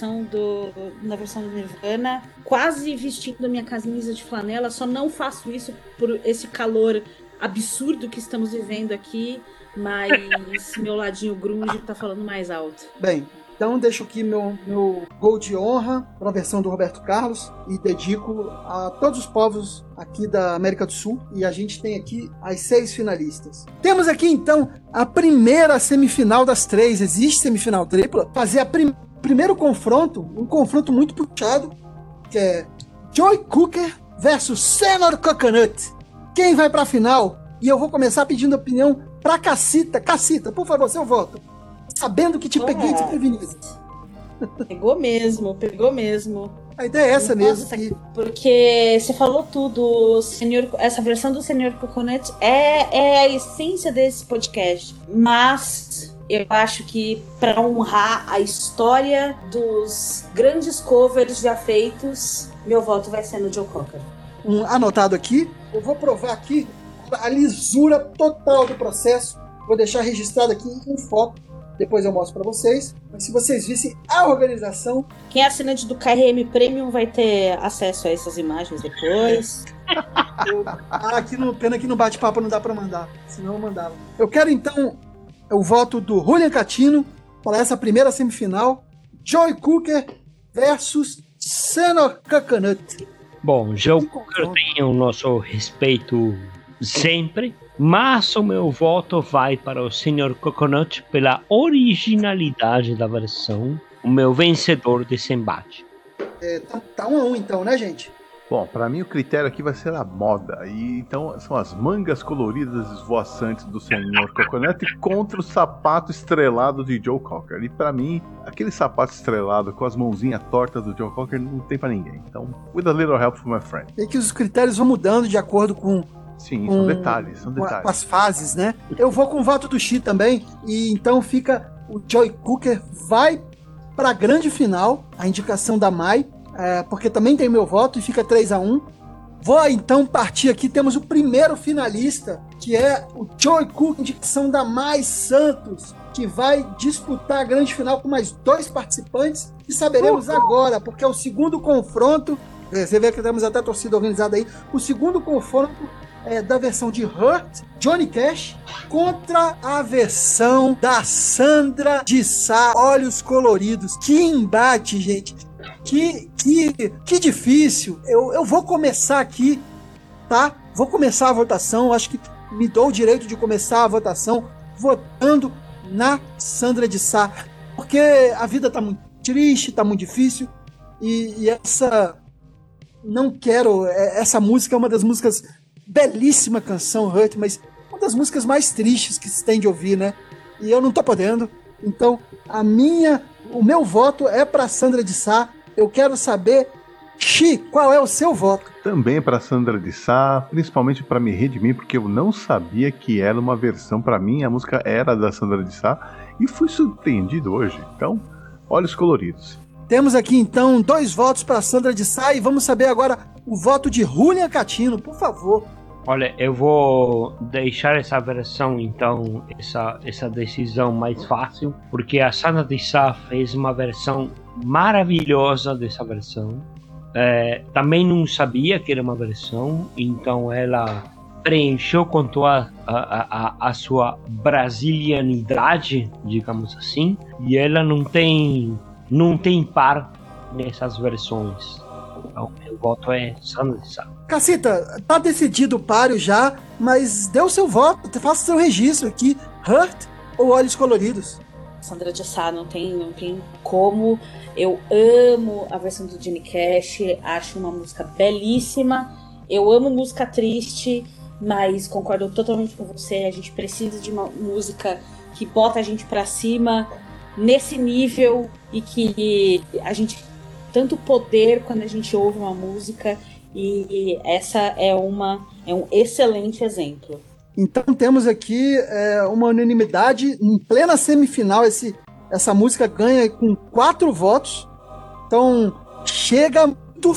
[SPEAKER 9] na versão do Nirvana, quase vestindo a minha camisa de flanela, só não faço isso por esse calor absurdo que estamos vivendo aqui, mas meu ladinho grunge tá falando mais alto.
[SPEAKER 8] Bem, então deixo aqui meu gol de honra para a versão do Roberto Carlos e dedico a todos os povos aqui da América do Sul, e a gente tem aqui as 6 finalistas. Temos aqui então a primeira semifinal das 3, existe semifinal tripla, fazer primeiro confronto, um confronto muito puxado, que é Joey Cooker versus Senor Coconut. Quem vai pra final? E eu vou começar pedindo opinião pra Cacita. Cacita, por favor, seu voto. Sabendo que te peguei desprevenido.
[SPEAKER 9] Pegou mesmo.
[SPEAKER 8] A ideia é essa mesmo.
[SPEAKER 9] Porque você falou tudo, essa versão do Senhor Coconut é a essência desse podcast. Mas eu acho que para honrar a história dos grandes covers já feitos, meu voto vai ser no Joe Cocker.
[SPEAKER 8] Anotado aqui, eu vou provar aqui a lisura total do processo. Vou deixar registrado aqui em foto, depois eu mostro para vocês. Mas se vocês vissem a organização...
[SPEAKER 9] Quem é assinante do KRM Premium vai ter acesso a essas imagens depois.
[SPEAKER 8] Pena que no bate-papo não dá para mandar, senão eu mandava. Eu quero então o voto do Julian Catino para essa primeira semifinal. Joey Cooker versus Senor Coconut.
[SPEAKER 3] Bom, Joe Cooker tem o nosso respeito sempre, mas o meu voto vai para o Senhor Coconut pela originalidade da versão, o meu vencedor desse embate.
[SPEAKER 8] Tá 1-1 então, né, gente?
[SPEAKER 12] Bom, pra mim o critério aqui vai ser a moda. E então são as mangas coloridas esvoaçantes do Senhor Coconut contra o sapato estrelado de Joe Cocker. E pra mim, aquele sapato estrelado com as mãozinhas tortas do Joe Cocker não tem pra ninguém. Então, with a little help from my friend.
[SPEAKER 8] É que os critérios vão mudando de acordo com...
[SPEAKER 12] Sim, são detalhes,
[SPEAKER 8] com as fases, né? Eu vou com o voto do Xi também. E então fica... O Joe Cocker vai pra grande final, a indicação da Mai. Porque também tem meu voto e fica 3-1. Vou então partir aqui, temos o primeiro finalista, que é o Joe Cook, indicação da Mai Santos, que vai disputar a grande final com mais 2 participantes, e saberemos agora, porque é o segundo confronto, você vê que temos até a torcida organizada aí, o segundo confronto da versão de Hurt, Johnny Cash, contra a versão da Sandra de Sá, Olhos Coloridos. Que embate, gente! Que difícil. Eu vou começar aqui, tá? Vou começar a votação. Acho que me dou o direito de começar a votação votando na Sandra de Sá, porque a vida tá muito triste, tá muito difícil, e essa... Não quero... Essa música é uma das músicas... Belíssima canção, Hurt, mas uma das músicas mais tristes que se tem de ouvir, né? E eu não tô podendo. Então, o meu voto é pra Sandra de Sá. Eu quero saber, Xi, qual é o seu voto?
[SPEAKER 12] Também para Sandra de Sá, principalmente para me redimir, porque eu não sabia que era uma versão. Para mim, a música era da Sandra de Sá e fui surpreendido hoje. Então, Olhos Coloridos.
[SPEAKER 8] Temos aqui, então, 2 votos para Sandra de Sá e vamos saber agora o voto de Julian Catino, por favor.
[SPEAKER 3] Olha, eu vou deixar essa versão, então, essa decisão mais fácil, porque a Sandra de Sá fez uma versão maravilhosa dessa versão. Também não sabia que era uma versão, então ela preencheu com toda a sua brasilianidade, digamos assim, e ela não tem par nessas versões. Então, meu voto é Sandra de Sá.
[SPEAKER 8] Cacita, tá decidido o páreo já, mas dê o seu voto, faça seu registro aqui. Hurt ou Olhos Coloridos?
[SPEAKER 9] Sandra de Sá, não tem como. Eu amo a versão do Johnny Cash, acho uma música belíssima. Eu amo música triste, mas concordo totalmente com você. A gente precisa de uma música que bota a gente pra cima nesse nível e que a gente tanto poder quando a gente ouve uma música, e essa é um excelente exemplo.
[SPEAKER 8] Então temos aqui uma unanimidade em plena semifinal. Essa música ganha com 4 votos. Então chega muito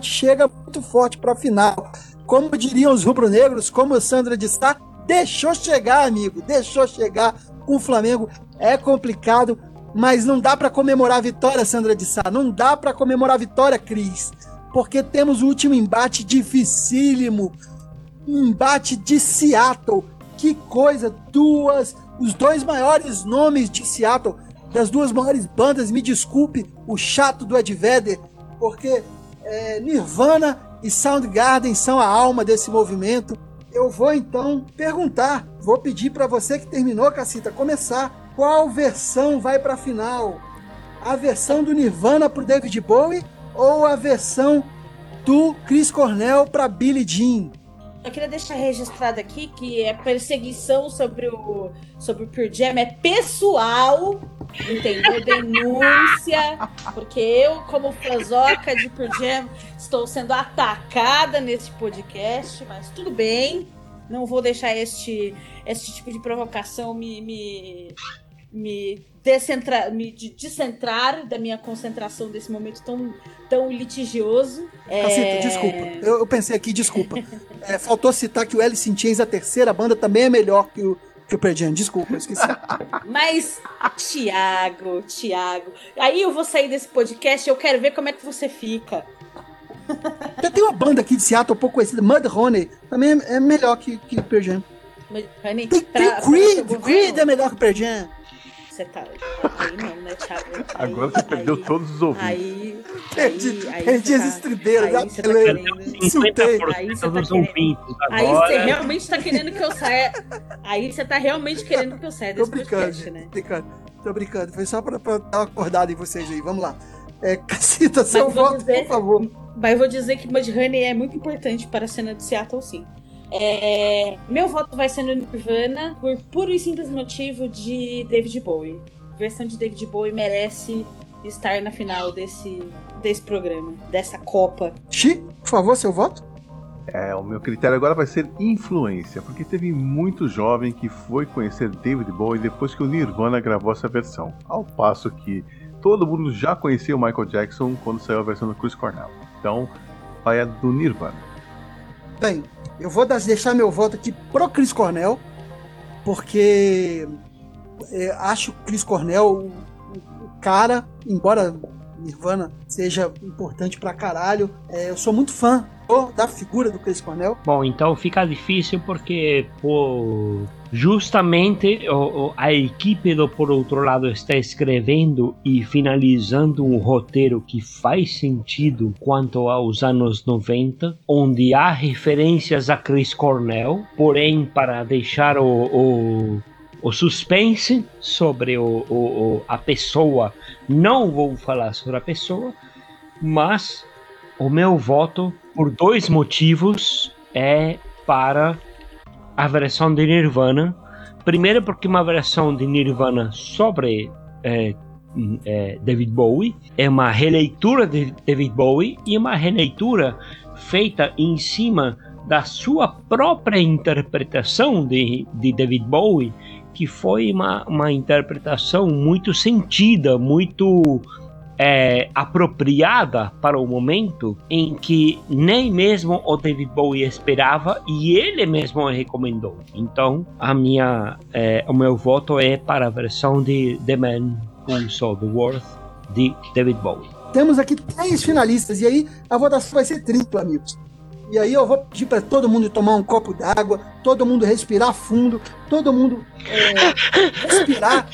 [SPEAKER 8] forte para a final. Como diriam os rubro-negros, como a Sandra de Sá, deixou chegar, amigo, deixou chegar. Com o Flamengo é complicado, mas não dá para comemorar a vitória, Sandra de Sá. Não dá para comemorar a vitória, Cris, porque temos o último embate dificílimo. Embate de Seattle. Que coisa! Os 2 maiores nomes de Seattle, das 2 maiores bandas, me desculpe o chato do Ed Vedder, porque Nirvana e Soundgarden são a alma desse movimento. Eu vou então vou pedir para você que terminou, Cacita, começar. Qual versão vai para a final? A versão do Nirvana pro David Bowie ou a versão do Chris Cornell para Billie Jean?
[SPEAKER 9] Eu queria deixar registrado aqui que a perseguição sobre o Pearl Jam é pessoal, entendeu? Denúncia, porque eu, como fãzoca de Pearl Jam, estou sendo atacada neste podcast, mas tudo bem, não vou deixar este tipo de provocação me descentrar da minha concentração desse momento tão litigioso.
[SPEAKER 8] Cacita, desculpa. Eu pensei aqui, desculpa. Faltou citar que o Alice in Chains, a terceira banda, também é melhor que o Pearl Jam. Desculpa, eu esqueci.
[SPEAKER 9] Mas, Thiago, aí eu vou sair desse podcast e eu quero ver como é que você fica.
[SPEAKER 8] Já tem uma banda aqui de Seattle um pouco conhecida, Mudhoney, também é melhor que o Pearl Jam.
[SPEAKER 9] Tem
[SPEAKER 8] Creed é melhor que o Pearl Jam.
[SPEAKER 9] Você tá... Aí não, né, Thiago?
[SPEAKER 12] Agora você perdeu todos os ouvintes.
[SPEAKER 8] Perdi as estribeiras.
[SPEAKER 9] Aí você tá querendo... Aí você realmente tá querendo que eu saia... Aí você tá realmente querendo que eu saia desse podcast, né?
[SPEAKER 8] Tô brincando. Foi só pra dar uma acordada em vocês aí. Vamos lá. Cacita, seu voto, por favor.
[SPEAKER 9] Mas eu vou dizer que Mudhoney é muito importante para a cena de Seattle, sim. Meu voto vai ser no Nirvana por puro e simples motivo de David Bowie. A versão de David Bowie merece estar na final desse programa, dessa Copa.
[SPEAKER 8] Xi, por favor, seu voto?
[SPEAKER 12] O meu critério agora vai ser influência, porque teve muito jovem que foi conhecer David Bowie depois que o Nirvana gravou essa versão. Ao passo que todo mundo já conhecia o Michael Jackson quando saiu a versão do Chris Cornell. Então, vai a do Nirvana.
[SPEAKER 8] Bem, eu vou deixar meu voto aqui pro Chris Cornell, porque acho o Chris Cornell o cara, embora Nirvana seja importante pra caralho, eu sou muito fã da figura do Chris Cornell.
[SPEAKER 3] Bom, então fica difícil porque justamente a equipe do Por Outro Lado está escrevendo e finalizando um roteiro que faz sentido quanto aos anos 90, onde há referências a Chris Cornell, porém para deixar o suspense sobre a pessoa, não vou falar sobre a pessoa, mas o meu voto, por 2 motivos, é para a versão de Nirvana. Primeiro porque uma versão de Nirvana sobre David Bowie é uma releitura de David Bowie e uma releitura feita em cima da sua própria interpretação de David Bowie, que foi uma interpretação muito sentida, muito apropriada para o momento em que nem mesmo o David Bowie esperava e ele mesmo recomendou. Então, o meu voto é para a versão de The Man Who Sold the World de David Bowie.
[SPEAKER 8] Temos aqui 3 finalistas e aí a votação vai ser tripla, amigos. E aí eu vou pedir para todo mundo tomar um copo d'água, todo mundo respirar fundo, todo mundo respirar.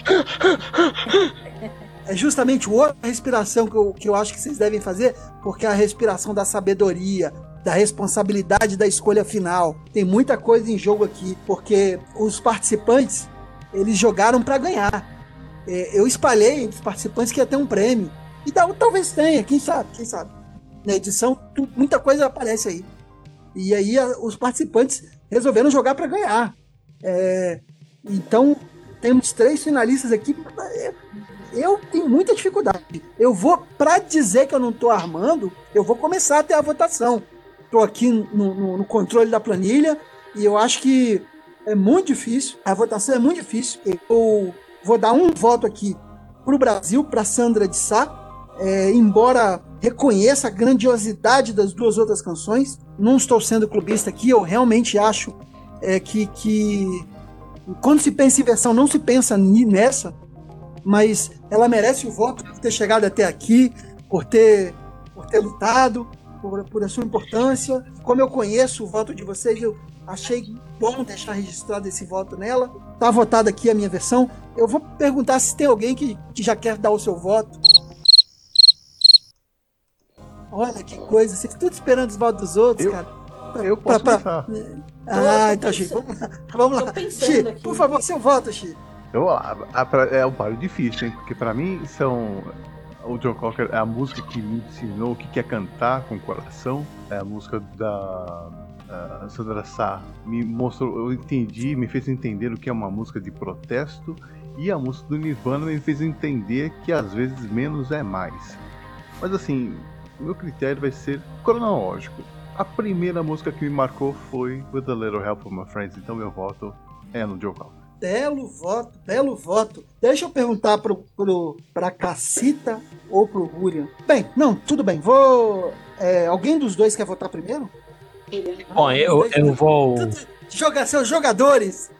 [SPEAKER 8] É justamente outra respiração que eu acho que vocês devem fazer, porque é a respiração da sabedoria, da responsabilidade da escolha final. Tem muita coisa em jogo aqui, porque os participantes, eles jogaram para ganhar. Eu espalhei entre os participantes que ia ter um prêmio. E talvez tenha, quem sabe. Na edição, muita coisa aparece aí. E aí os participantes resolveram jogar para ganhar. Então, temos 3 finalistas aqui. Eu tenho muita dificuldade. Eu vou, para dizer que eu não estou armando, eu vou começar a ter a votação. Estou aqui no controle da planilha e eu acho que é muito difícil. A votação é muito difícil. Eu vou dar um voto aqui para o Brasil, para Sandra de Sá. Embora reconheça a grandiosidade das 2 outras canções, não estou sendo clubista aqui. Eu realmente acho que quando se pensa em versão, não se pensa nessa. Mas ela merece o voto por ter chegado até aqui, por ter lutado, por a sua importância. Como eu conheço o voto de vocês, eu achei bom deixar registrado esse voto nela. Está votada aqui a minha versão. Eu vou perguntar se tem alguém que já quer dar o seu voto. Olha que coisa, vocês estão esperando os votos dos outros, cara.
[SPEAKER 12] Eu posso pensar.
[SPEAKER 8] Então, Xi, vamos lá. Xi, por favor, seu voto, Xi.
[SPEAKER 12] É um páreo difícil, hein? Porque pra mim o Joe Cocker é a música que me ensinou o que é cantar com o coração. É a música da Sandra Sá. Me mostrou, eu entendi, me fez entender o que é uma música de protesto. E a música do Nirvana me fez entender que às vezes menos é mais. Mas assim, o meu critério vai ser cronológico. A primeira música que me marcou foi With a Little Help from My Friends, então meu voto é no Joe Cocker.
[SPEAKER 8] Belo voto. Deixa eu perguntar pra Cacita ou pro Julian. Bem, não, tudo bem. Alguém dos dois quer votar primeiro?
[SPEAKER 3] Bom, eu vou...
[SPEAKER 8] Seus jogadores!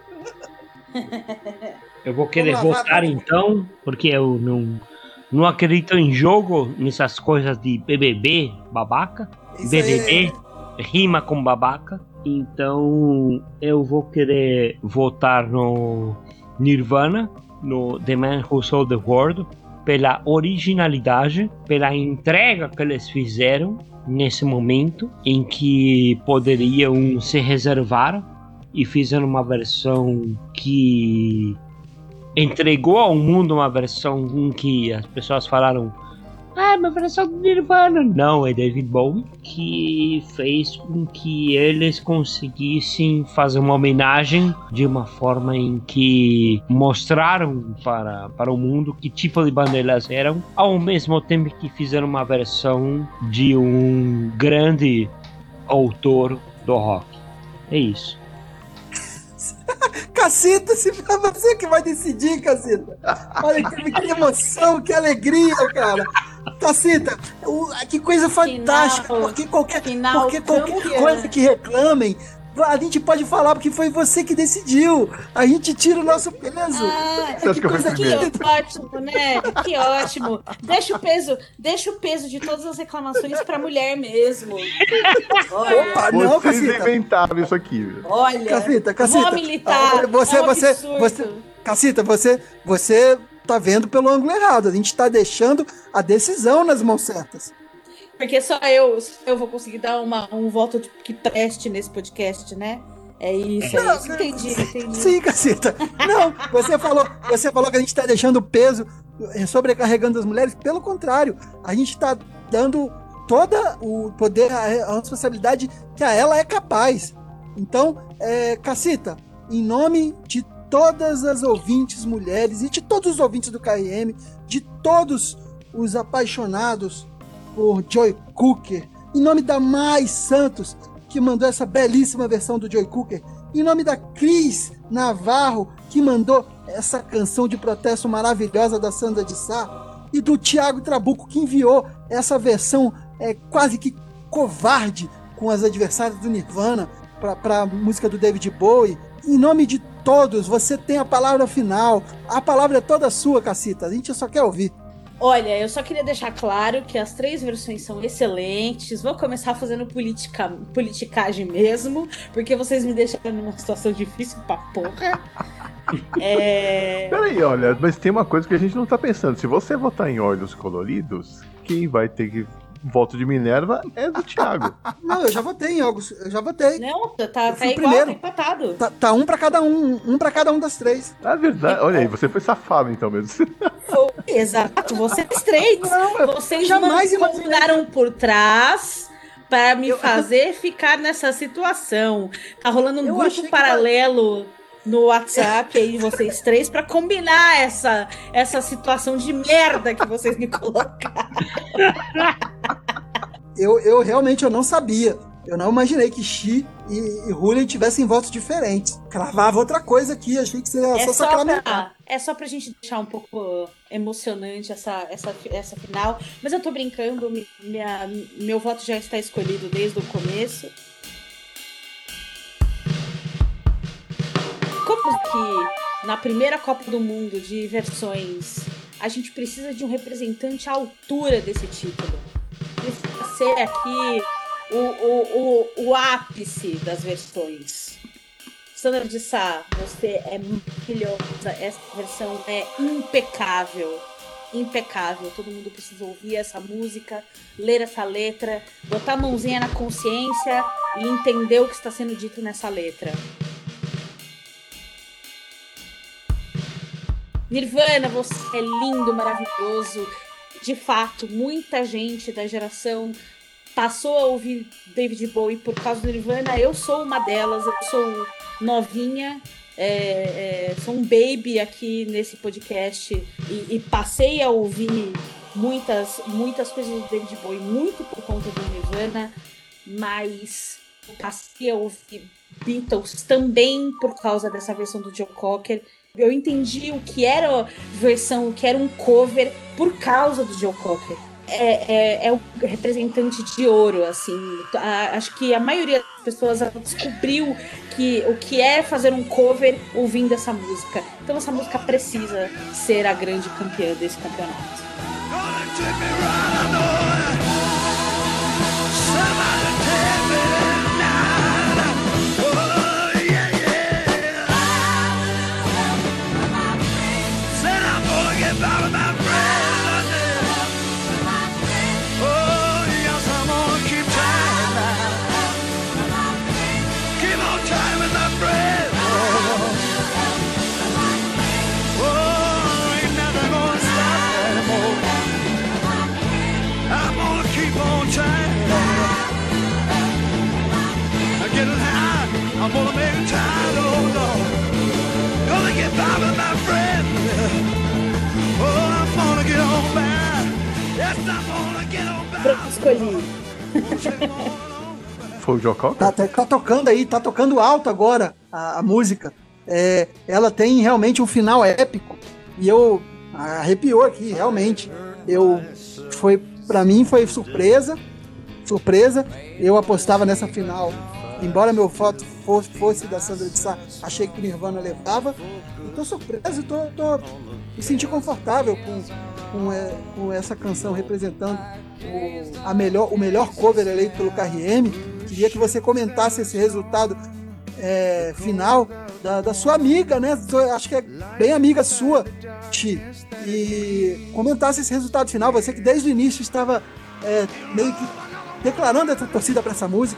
[SPEAKER 3] Eu vou querer votar então, porque eu não acredito em jogo, nessas coisas de BBB, babaca. Isso BBB rima com babaca. Então eu vou querer votar no Nirvana, no The Man Who Sold the World, pela originalidade, pela entrega que eles fizeram nesse momento em que poderiam se reservar e fizeram uma versão que entregou ao mundo uma versão em que as pessoas falaram: uma versão do Nirvana. Não, é David Bowie que fez com que eles conseguissem fazer uma homenagem de uma forma em que mostraram para o mundo que tipo de banda elas eram, ao mesmo tempo que fizeram uma versão de um grande autor do rock. É isso.
[SPEAKER 8] Cacita, se é você que vai decidir, Cacita. Olha que emoção, que alegria, cara. Cacita, que coisa fantástica. Porque qualquer coisa que reclamem, a gente pode falar porque foi você que decidiu. A gente tira o nosso peso.
[SPEAKER 9] Que ótimo, né? Que ótimo. Deixa o peso de todas as reclamações pra mulher mesmo.
[SPEAKER 12] Opa, não, vocês inventaram isso aqui. Viu?
[SPEAKER 9] Olha,
[SPEAKER 8] Cacita.
[SPEAKER 9] Vou militar.
[SPEAKER 8] Cacita, você tá vendo pelo ângulo errado. A gente tá deixando a decisão nas mãos certas.
[SPEAKER 9] Porque só eu vou conseguir dar um voto que preste nesse podcast, né? É isso. Entendi.
[SPEAKER 8] Sim, Cacita. Não, você falou que a gente tá deixando o peso, sobrecarregando as mulheres. Pelo contrário, a gente tá dando todo o poder, a responsabilidade que a ela é capaz. Então, Cacita, em nome de todas as ouvintes mulheres e de todos os ouvintes do KRM, de todos os apaixonados por Joe Cooker, em nome da Mai Santos, que mandou essa belíssima versão do Joe Cooker, em nome da Cris Navarro, que mandou essa canção de protesto maravilhosa da Sandra de Sá, e do Thiago Trabuco, que enviou essa versão quase que covarde com as adversárias do Nirvana para a música do David Bowie. Em nome de todos, você tem a palavra final. A palavra é toda sua, Cacita. A gente só quer ouvir.
[SPEAKER 9] Olha, eu só queria deixar claro que as 3 versões são excelentes. Vou começar fazendo politicagem mesmo, porque vocês me deixaram numa situação difícil pra porra.
[SPEAKER 12] Peraí, olha, mas tem uma coisa que a gente não tá pensando. Se você votar em Olhos Coloridos, quem vai ter que voto de Minerva é do Thiago.
[SPEAKER 8] Não, eu já votei em Olhos. Eu já votei.
[SPEAKER 9] Não, tá igual,
[SPEAKER 8] primeiro.
[SPEAKER 9] tá empatado.
[SPEAKER 8] Tá um pra cada um. Um pra cada um das 3.
[SPEAKER 12] É verdade. Olha aí, você foi safado então mesmo.
[SPEAKER 9] Exato, vocês 3. Vocês
[SPEAKER 8] jamais
[SPEAKER 9] mandaram por trás para me fazer ficar nessa situação. Tá rolando um grupo paralelo no WhatsApp aí, vocês 3, para combinar essa situação de merda que vocês me colocaram.
[SPEAKER 8] Eu realmente não sabia. Eu não imaginei que Xi e Julian tivessem votos diferentes. Cravava outra coisa aqui, achei que você ia só sacramentar.
[SPEAKER 9] É só pra gente deixar um pouco emocionante essa final. Mas eu tô brincando, meu voto já está escolhido desde o começo. Como que na primeira Copa do Mundo de versões a gente precisa de um representante à altura desse título? Precisa ser aqui o ápice das versões. Sandra de Sá, você é maravilhosa. Essa versão é impecável. Impecável. Todo mundo precisa ouvir essa música, ler essa letra, botar a mãozinha na consciência e entender o que está sendo dito nessa letra. Nirvana, você é lindo, maravilhoso. De fato, muita gente da geração passou a ouvir David Bowie por causa do Nirvana. Eu sou uma delas, eu sou novinha, sou um baby aqui nesse podcast e passei a ouvir muitas coisas do David Bowie muito por conta do Nirvana, mas passei a ouvir Beatles também por causa dessa versão do Joe Cocker. Eu entendi o que era versão, o que era um cover por causa do Joe Cocker. É o representante de ouro, assim. Acho que a maioria das pessoas descobriu o que é fazer um cover ouvindo essa música. Então essa música precisa ser a grande campeã desse campeonato.
[SPEAKER 6] tired, oh Lord. Gonna get by with my friend. Oh, I'm gonna get on back. Yes, I'm gonna get on back.
[SPEAKER 9] Pronto, escolhi.
[SPEAKER 12] Foi o Jocó?
[SPEAKER 8] Tá tocando aí, tá tocando alto agora a música. Ela tem realmente um final épico. E eu arrepiou aqui, realmente. Pra mim foi surpresa. Eu apostava nessa final. Embora meu voto fosse da Sandra de Sá, achei que o Nirvana levava. Eu tô surpreso, tô me senti confortável com essa canção representando o melhor cover eleito pelo KRM. Queria que você comentasse esse resultado final da sua amiga, né? Acho que é bem amiga sua, Ti. E comentasse esse resultado final, você que desde o início estava meio que declarando essa torcida para essa música.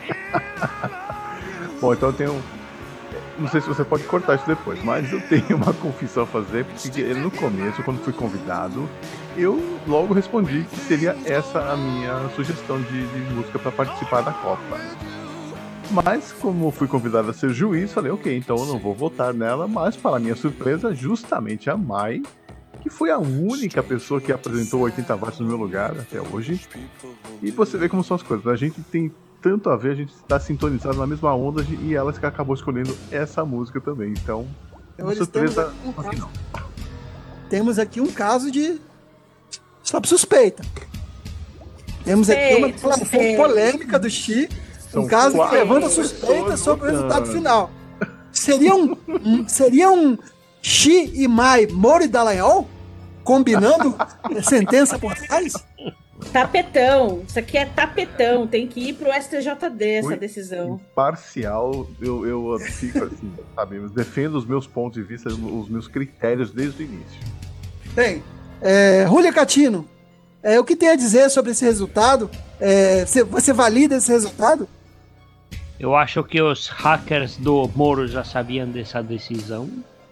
[SPEAKER 12] Bom, então eu tenho... Não sei se você pode cortar isso depois, mas eu tenho uma confissão a fazer, porque no começo, quando fui convidado, eu logo respondi que seria essa a minha sugestão de música para participar da Copa. Mas, como fui convidado a ser juiz, falei, ok, então eu não vou votar nela, mas para minha surpresa, justamente a Mai, que foi a única pessoa que apresentou 80 watts no meu lugar até hoje. E você vê como são as coisas, a gente tem tanto a ver, a gente está sintonizado na mesma onda e ela que acabou escolhendo essa música também. Então, é uma surpresa.
[SPEAKER 8] Temos aqui um caso de sob suspeita. Temos aqui uma declaração polêmica do Xi, um caso que levanta suspeita sobre o resultado final. Seria um Xi e Mai, Moro e Dallagnol combinando sentença por trás?
[SPEAKER 9] Tapetão, isso aqui é tapetão, tem que ir pro STJD essa decisão.
[SPEAKER 12] Parcial, eu fico assim, sabe, eu defendo os meus pontos de vista, os meus critérios desde o início.
[SPEAKER 8] Bem, Julia Catino, o que tem a dizer sobre esse resultado? Você valida esse resultado?
[SPEAKER 3] Eu acho que os hackers do Moro já sabiam dessa decisão.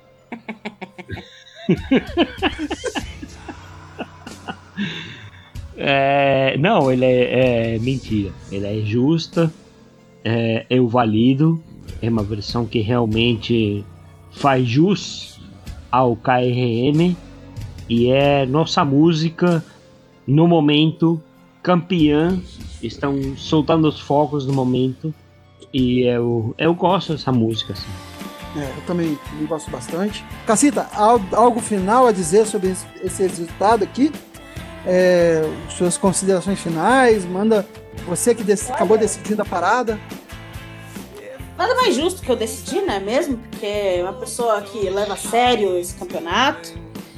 [SPEAKER 3] Não, ele é mentira. Ele é justa. Eu valido. É uma versão que realmente faz jus ao KRM. E é nossa música no momento campeã. Estão soltando os fogos no momento. E eu gosto dessa música, assim.
[SPEAKER 8] Eu também gosto bastante. Cacita, algo final a dizer sobre esse resultado aqui? Suas considerações finais, manda você que acabou decidindo a parada.
[SPEAKER 9] Nada mais justo que eu decidi, não é mesmo? Porque é uma pessoa que leva a sério esse campeonato.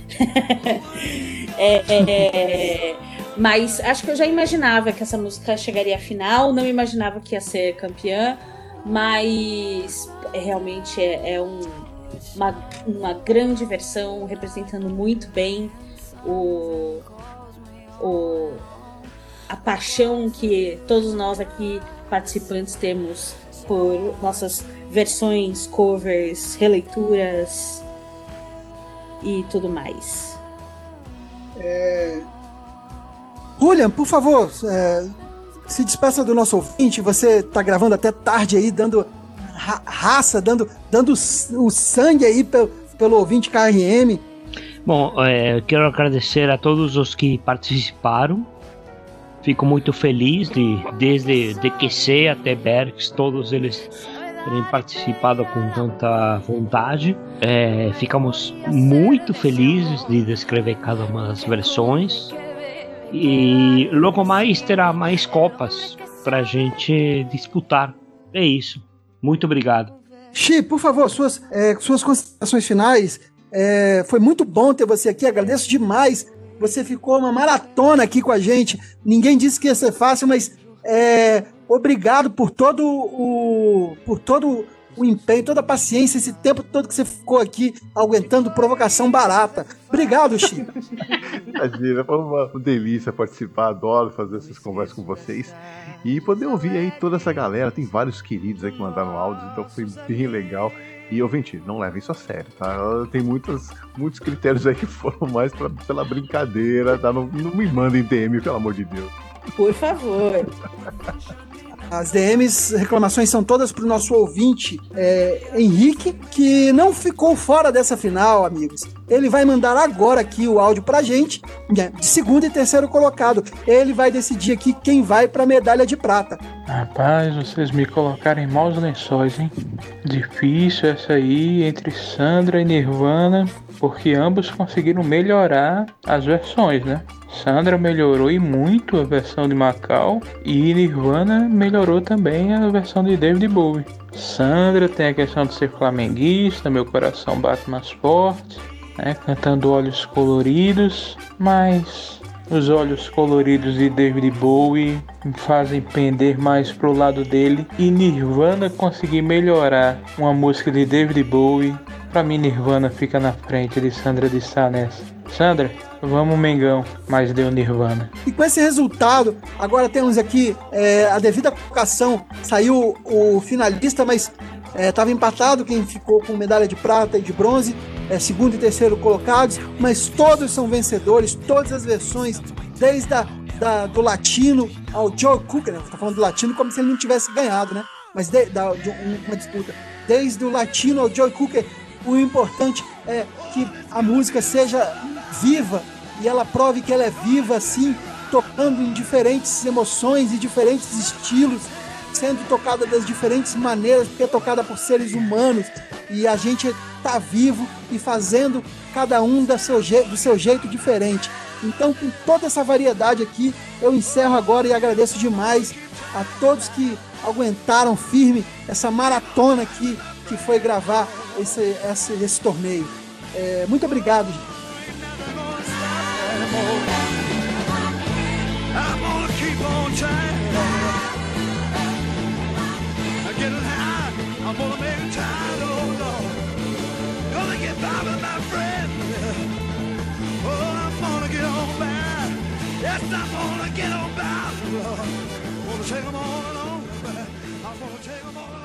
[SPEAKER 9] Mas acho que eu já imaginava que essa música chegaria à final, não imaginava que ia ser campeã, mas realmente é uma grande versão, representando muito bem a paixão que todos nós aqui participantes temos por nossas versões, covers, releituras e tudo mais.
[SPEAKER 8] Julian, por favor, se despeça do nosso ouvinte. Você tá gravando até tarde aí, dando raça, dando o sangue aí pelo ouvinte KRM.
[SPEAKER 3] Bom, eu quero agradecer a todos os que participaram. Fico muito feliz desde DQC até Bergs, todos eles terem participado com tanta vontade. Ficamos muito felizes de descrever cada uma das versões. E logo mais terá mais copas pra gente disputar. É isso. Muito obrigado.
[SPEAKER 8] Xi, por favor, suas considerações finais. Foi muito bom ter você aqui, agradeço demais. Você ficou uma maratona aqui com a gente. Ninguém disse que ia ser fácil, mas obrigado por todo o empenho, toda a paciência, esse tempo todo que você ficou aqui aguentando provocação barata. Obrigado, Xi.
[SPEAKER 12] Imagina, foi uma delícia participar, adoro fazer essas conversas com vocês e poder ouvir aí toda essa galera. Tem vários queridos aí que mandaram áudios, então foi bem legal. E, ouvinte, não levem isso a sério, tá? Tem muitos critérios aí que foram mais pela brincadeira, tá? Não me mandem DM, pelo amor de Deus.
[SPEAKER 9] Por favor.
[SPEAKER 8] As DMs, reclamações são todas pro nosso ouvinte Henrique, que não ficou fora dessa final, amigos. Ele vai mandar agora aqui o áudio pra gente, de segundo e terceiro colocado. Ele vai decidir aqui quem vai pra medalha de prata.
[SPEAKER 15] Rapaz, vocês me colocaram em maus lençóis, hein? Difícil essa aí entre Sandra e Nirvana, porque ambos conseguiram melhorar as versões, né? Sandra melhorou e muito a versão de Macau e Nirvana melhorou também a versão de David Bowie. Sandra tem a questão de ser flamenguista, meu coração bate mais forte, né? Cantando Olhos Coloridos, mas os olhos coloridos de David Bowie me fazem pender mais pro lado dele, e Nirvana conseguir melhorar uma música de David Bowie. Pra mim, Nirvana fica na frente de Sandra de Sá nessa. Sandra, vamos Mengão, mas deu Nirvana.
[SPEAKER 8] E com esse resultado, agora temos aqui a devida colocação. Saiu o finalista, mas estava empatado quem ficou com medalha de prata e de bronze, segundo e terceiro colocados, mas todos são vencedores, todas as versões, desde do latino ao Joe Cooker, tá falando do latino como se ele não tivesse ganhado, né? Mas de uma disputa, desde o latino ao Joe Cooker. O importante é que a música seja viva e ela prove que ela é viva, assim, tocando em diferentes emoções e diferentes estilos, sendo tocada das diferentes maneiras, porque é tocada por seres humanos, e a gente tá vivo e fazendo cada um do seu jeito diferente. Então, com toda essa variedade aqui, eu encerro agora e agradeço demais a todos que aguentaram firme essa maratona aqui que foi gravar esse torneio. Muito obrigado, gente.
[SPEAKER 6] Take 'em all along, I'm gonna take 'em all along.